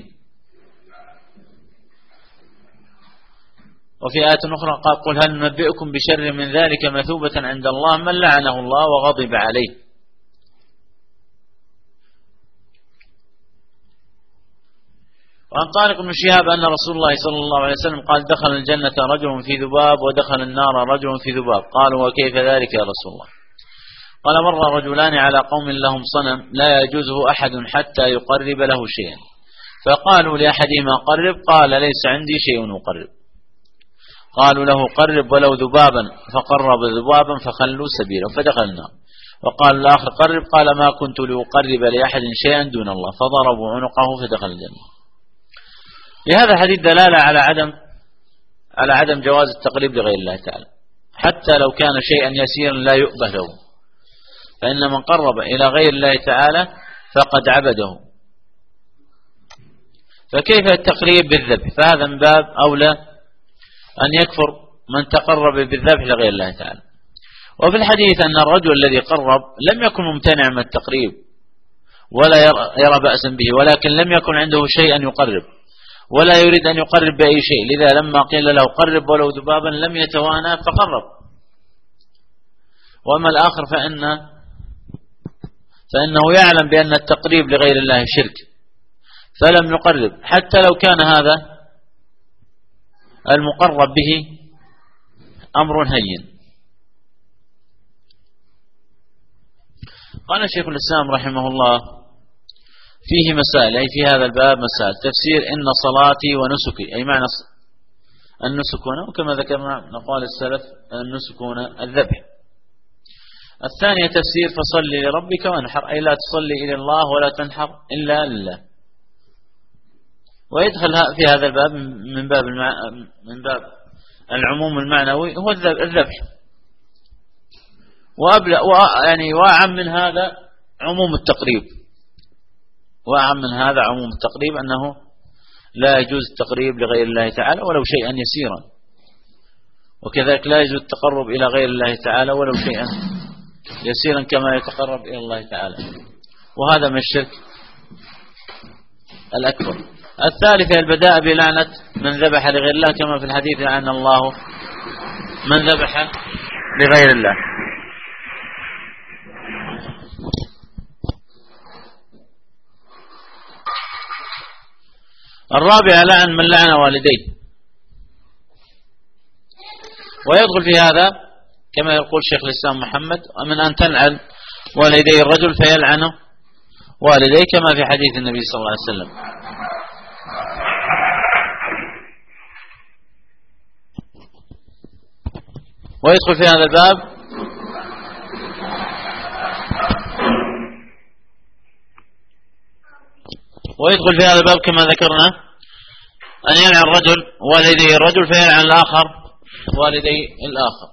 وفي آية أخرى قال قل هل ننبئكم بشر من ذلك مثوبة عند الله من لعنه الله وغضب عليه. وعن طارق بن شهاب أن رسول الله صلى الله عليه وسلم قال دخل الجنة رجل في ذباب ودخل النار رجل في ذباب. قالوا وكيف ذلك يا رسول الله؟ قال مر رجلان على قوم لهم صنم لا يجوزه أحد حتى يقرب له شيئا، فقالوا لأحدهما قرب، قال ليس عندي شيء أقرب. قالوا له قرب ولو ذبابا، فقرب ذبابا فخلوا سبيله فدخل النار. وقال الآخر قرب، قال ما كنت لأقرب لأحد شيئا دون الله، فضربوا عنقه فدخل الجنة. لهذا الحديث دلالة على عدم جواز التقريب لغير الله تعالى حتى لو كان شيئا يسيرا لا يؤبه له، فإن من قرب إلى غير الله تعالى فقد عبده. فكيف التقريب بالذبح؟ فهذا من باب أولى أن يكفر من تقرب بالذبح لغير الله تعالى. وفي الحديث أن الرجل الذي قرب لم يكن ممتنع من التقريب ولا يرى بأسا به، ولكن لم يكن عنده شيء أن يقرب ولا يريد أن يقرب بأي شيء، لذا لما قيل له قرب ولو ذبابا لم يتوانى فقرب. وأما الآخر فإنه يعلم بأن التقريب لغير الله شرك فلم يقرب حتى لو كان هذا المقرب به أمر هين. قال شيخ الإسلام رحمه الله فيه مسائل، أي في هذا الباب مسائل. تفسير إن صلاتي ونسكي، أي معنى النسك هنا وكما ذكرنا نقال السلف النسك هنا الذبح. الثانية تفسير فصلي لربك وانحر، أي لا تصلي إلى الله ولا تنحر إلا لله. ويدخل في هذا الباب من باب العموم المعنوي هو الذبح، وأعم من هذا عموم التقريب، أنه لا يجوز التقريب لغير الله تعالى ولو شيئا يسيرا، وكذلك لا يجوز التقرب إلى غير الله تعالى ولو شيئا يسيرا كما يتقرب إلى الله تعالى، وهذا من الشرك الأكبر. الثالثة البداء بلعنة من ذبح لغير الله، كما في الحديث لعن الله من ذبح لغير الله. الرابعة لعن من لعن والديه، ويدخل في هذا كما يقول شيخ الإسلام محمد ومن أن تلعن والدي الرجل فيلعن والديه، كما في حديث النبي صلى الله عليه وسلم. ويدخل في هذا الباب كما ذكرنا أن يلعن الرجل والدي الرجل فيلعن الآخر والدي الآخر.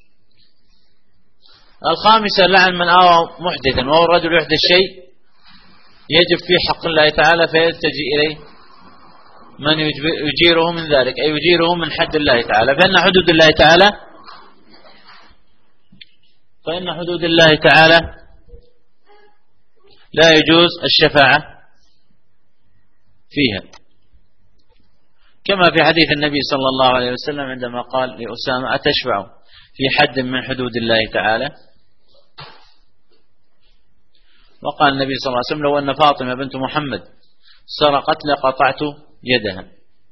الخامسة لعن من آوى محدثا، وهو الرجل يحدث شيء يجب في حق الله تعالى فيلتجئ إليه من يجيره من ذلك، أي يجيره من حد الله تعالى. فإن حدود الله تعالى لا يجوز الشفاعة فيها، كما في حديث النبي صلى الله عليه وسلم عندما قال لأسامة أتشفع في حد من حدود الله تعالى؟ وقال النبي صلى الله عليه وسلم لو أن فاطمة بنت محمد سرقت لقطعت يدها.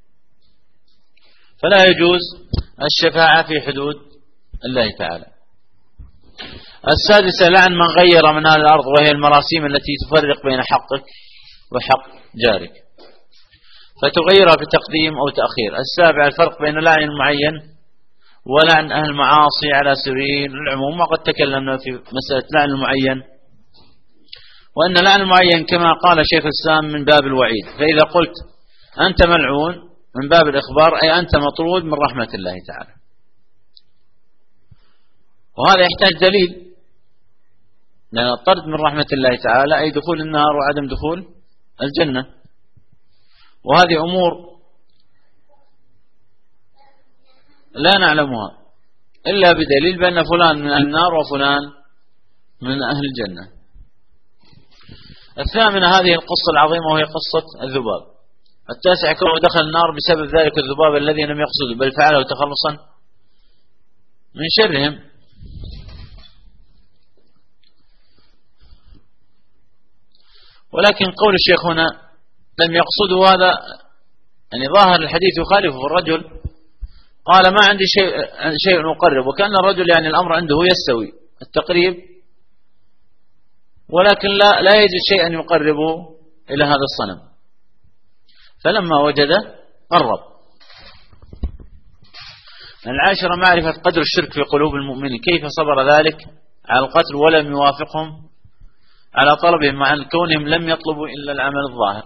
فلا يجوز الشفاعة في حدود الله تعالى. السادسة لعن من غير منال الأرض، وهي المراسيم التي تفرق بين حقك وحق جارك فتغيرها بتقديم أو تأخير. السابع الفرق بين لعن المعين ولعن أهل المعاصي على سبيل العموم، وقد تكلمنا في مسألة لعن المعين، وأن لعن المعين كما قال شيخ الإسلام من باب الوعيد، فإذا قلت أنت ملعون من باب الإخبار، أي أنت مطرود من رحمة الله تعالى، وهذا يحتاج دليل. لأن الطرد من رحمة الله تعالى أي دخول النار وعدم دخول الجنة. وهذه أمور لا نعلمها إلا بدليل بأن فلان من أهل النار وفلان من أهل الجنة. الثامنة هذه القصة العظيمة وهي قصة الذباب. التاسع كونه دخل النار بسبب ذلك الذباب الذي لم يقصد بل فعله تخلصا من شرهم. ولكن قول الشيخ هنا لم يقصده هذا يعني ظاهر الحديث يخالفه. الرجل قال ما عندي شيء أقرب، وكأن الرجل يعني الأمر عنده يستوي التقريب، ولكن لا يجد شيئا يقربه إلى هذا الصنم، فلما وجده قرب. العاشرة معرفة قدر الشرك في قلوب المؤمنين، كيف صبر ذلك على القتل ولم يوافقهم على طلبهم مع أن كونهم لم يطلبوا إلا العمل الظاهر.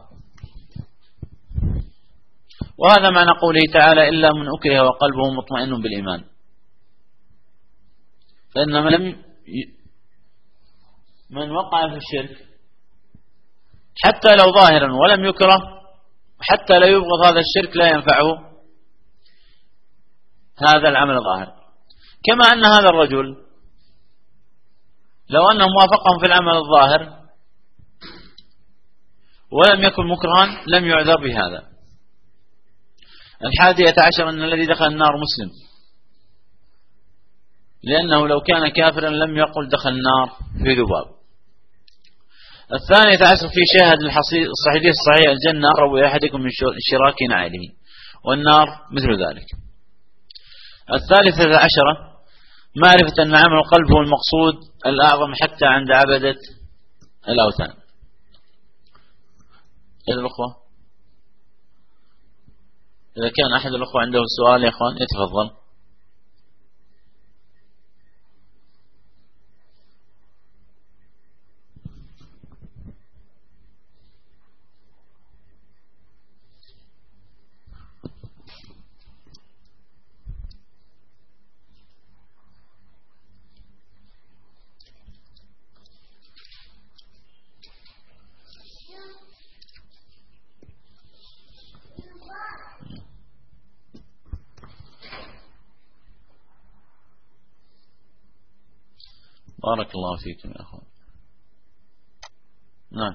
وهذا معنى قوله تعالى إلا من أكره وقلبه مطمئن بالإيمان، فإن من وقع في الشرك حتى لو ظاهرا ولم يكره، حتى لا يبغض هذا الشرك لا ينفعه هذا العمل الظاهر. كما أن هذا الرجل لو أنه موافقهم في العمل الظاهر ولم يكن مكرها لم يعذر بهذا. 11 أن الذي دخل النار مسلم، لأنه لو كان كافرا لم يقل دخل النار في ذباب. 12 في شاهد الحديث الصحيح الجنة أقرب إلى أحدكم من شراك نعله، والنار مثل ذلك. 13 معرفة أن عمل القلب هو المقصود الأعظم حتى عند عبدة الأوثان. الأخوة إذا كان أحد الأخوة عنده سؤال يا أخوان يتفضل. بارك الله فيكم يا أخوان. نعم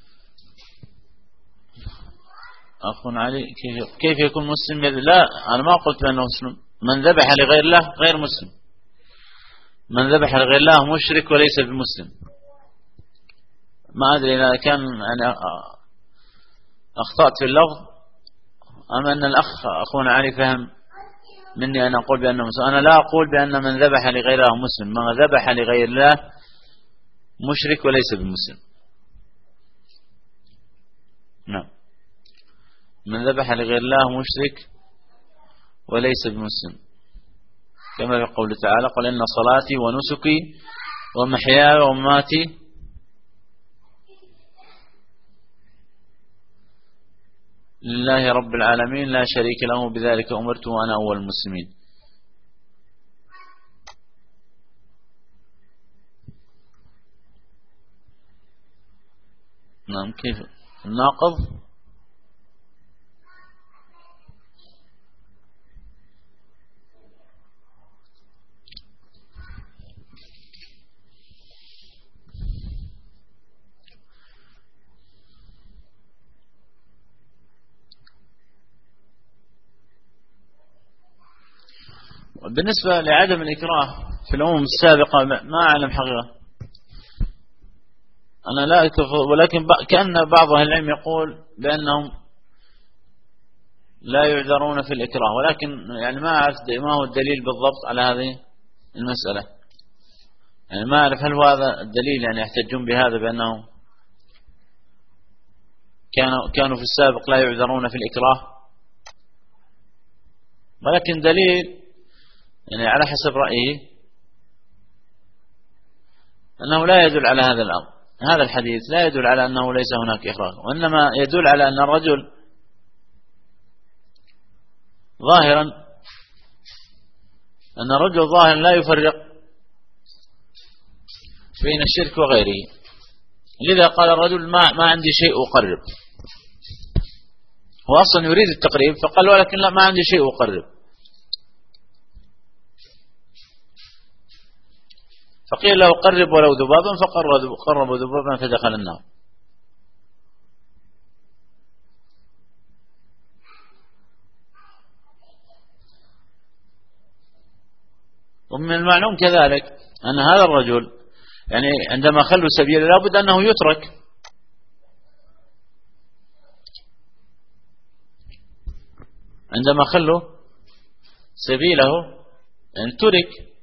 أخ علي كيف يكون مسلم؟ لا أنا ما قلت بأنه مسلم. من ذبح لغير الله غير مسلم، من ذبح لغير الله مشرك وليس بمسلم. ما أدري إذا كان أنا أخطأت في اللفظ أم أن الأخ أخونا علي فهم مني أن أقول بأنه مسلم. أنا لا أقول بأن من ذبح لغير الله مسلم، من ذبح لغير الله مشرك وليس بمسلم. نعم من ذبح لغير الله مشرك وليس بمسلم، كما في قوله تعالى قل إن صلاتي ونسكي ومحياي ومماتي لله رب العالمين لا شريك له بذلك أمرت وأنا أول المسلمين. نعم كيف الناقض؟ بالنسبة لعدم الإكراه في الأمم السابقة ما أعلم حقيقة، أنا لا أتفق، ولكن كأن بعض أهل العلم يقول بأنهم لا يعذرون في الإكراه، ولكن يعني ما أعرف ما هو الدليل بالضبط على هذه المسألة. يعني ما أعرف هل هذا الدليل يعني يحتجون بهذا بأنهم كانوا في السابق لا يعذرون في الإكراه، ولكن دليل يعني على حسب رأيي أنه لا يدل على هذا الأمر. هذا الحديث لا يدل على أنه ليس هناك إكراه، وإنما يدل على أن الرجل ظاهرا لا يفرق بين الشرك وغيره. لذا قال الرجل ما عندي شيء أقرب، هو أصلا يريد التقريب، فقال ولكن لا، ما عندي شيء أقرب. فقيل له قرب ولو ذبابا، فقرب ذبابا فدخل النار. ومن المعلوم كذلك أن هذا الرجل يعني عندما خلوا سبيله لابد أنه يترك، عندما خلوا سبيله يعني ترك.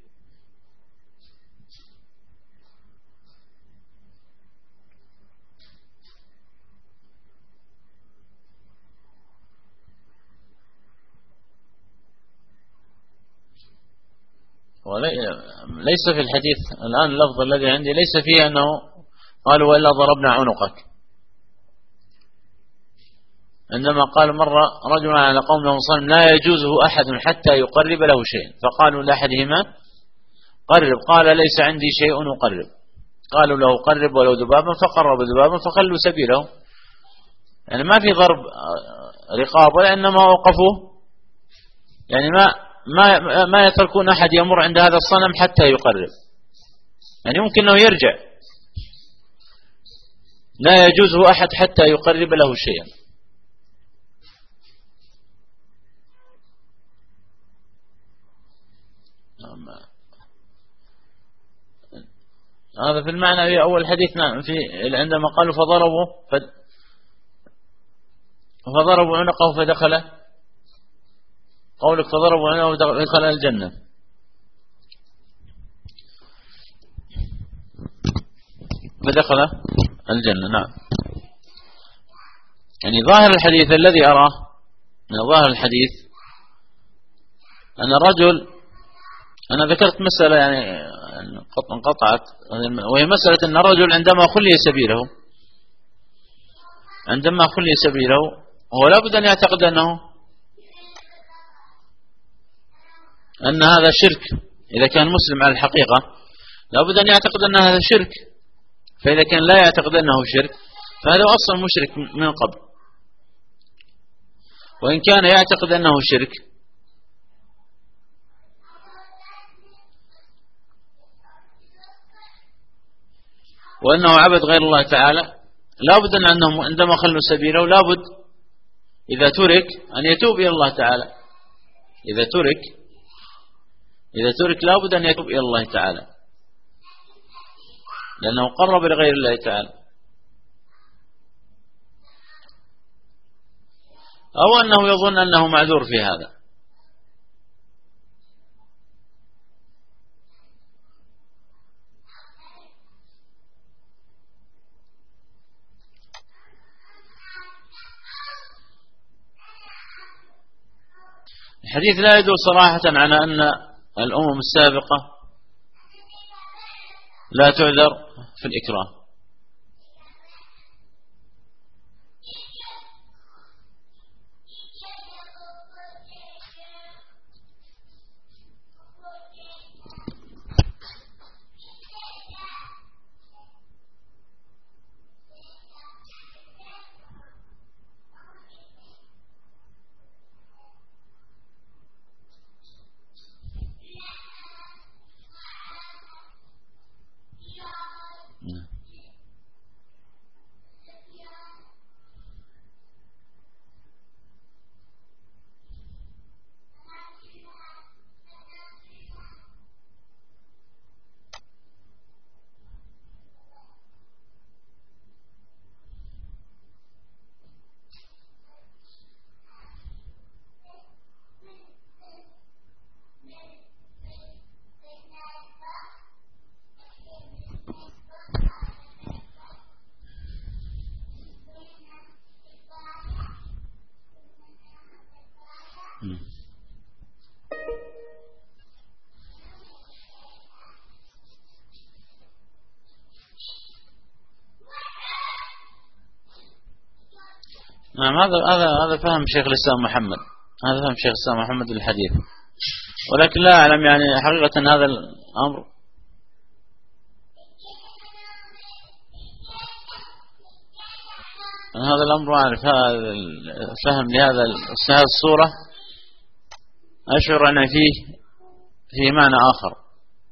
ليس في الحديث الآن اللفظ الذي عندي ليس فيه أنه قالوا وإلا ضربنا عنقك. عندما قال مرة رجل على قوم له صنم لا يجوزه أحد حتى يقرب له شيء، فقالوا لأحدهما قرب، قال ليس عندي شيء أقرب. قالوا له قرب ولو ذبابا، فقرب ذبابا فخلوا سبيله. يعني ما في ضرب رقاب، وإنما وقفوا، يعني ما يتركون أحد يمر عند هذا الصنم حتى يقرب، يعني يمكن أنه يرجع. لا يجوزه أحد حتى يقرب له شيئا. هذا في المعنى في أول حديث. نعم، في عندما قالوا فضربوا عنقه فدخل، قولك فضربوا عنقه فدخل الجنة. فدخل الجنة. نعم. يعني ظاهر الحديث الذي أراه من ظاهر الحديث أن الرجل، أنا ذكرت مسألة يعني انقطعت، وهي مسألة أن الرجل عندما خلي سبيله هو لابد أن يعتقد أن هذا شرك. إذا كان مسلم على الحقيقة لابد أن يعتقد أن هذا شرك، فإذا كان لا يعتقد أنه شرك فهذا أصلا مشرك من قبل. وإن كان يعتقد أنه شرك وأنه عبد غير الله تعالى، لابد أنهم عندما خلوا سبيله لابد إذا ترك أن يتوب إلى الله تعالى. إذا ترك لابد أن يتوب إلى الله تعالى، لأنه قرب لغير الله تعالى، أو أنه يظن أنه معذور في هذا. الحديث لا يدل صراحة على أن الأمم السابقة لا تعذر في الإكراه. نعم، هذا فهم شيخ الإسلام محمد، هذا فهم شيخ الإسلام محمد للحديث، ولكن لا أعلم يعني حقيقة هذا الأمر أنا هذا الأمر ما أعرف، هذا الفهم لهذا الصورة أشعر أن فيه معنى آخر.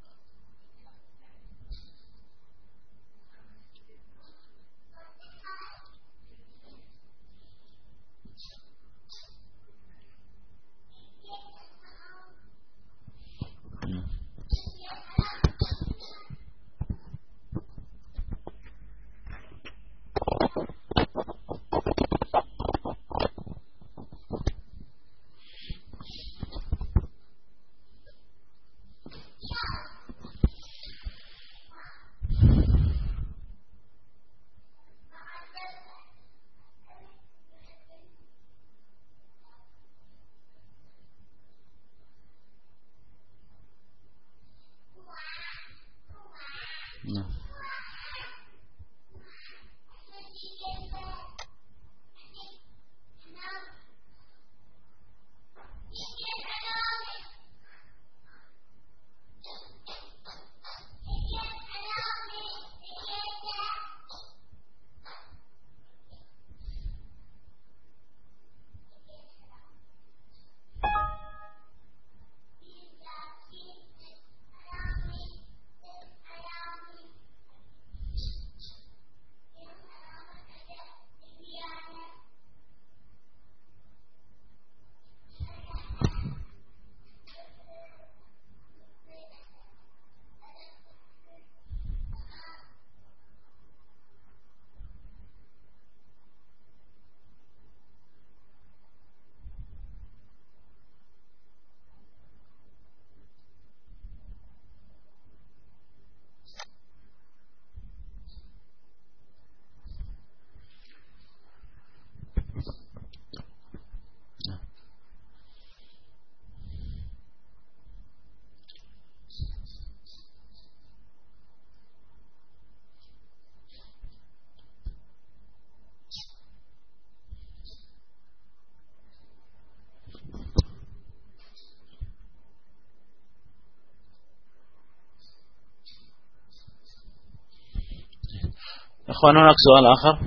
إخوان هناك سؤال آخر،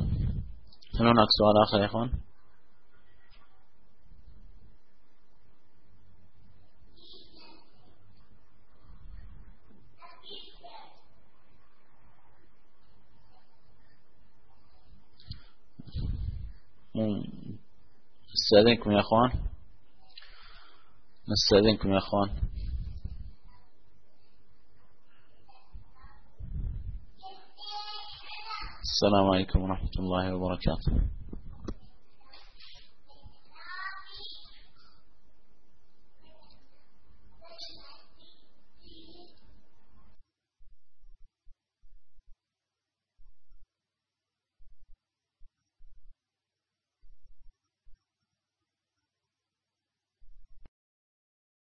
هل هناك سؤال آخر يا إخوان؟ نستأذنكم يا إخوان، نستأذنكم يا إخوان. السلام عليكم ورحمة الله وبركاته.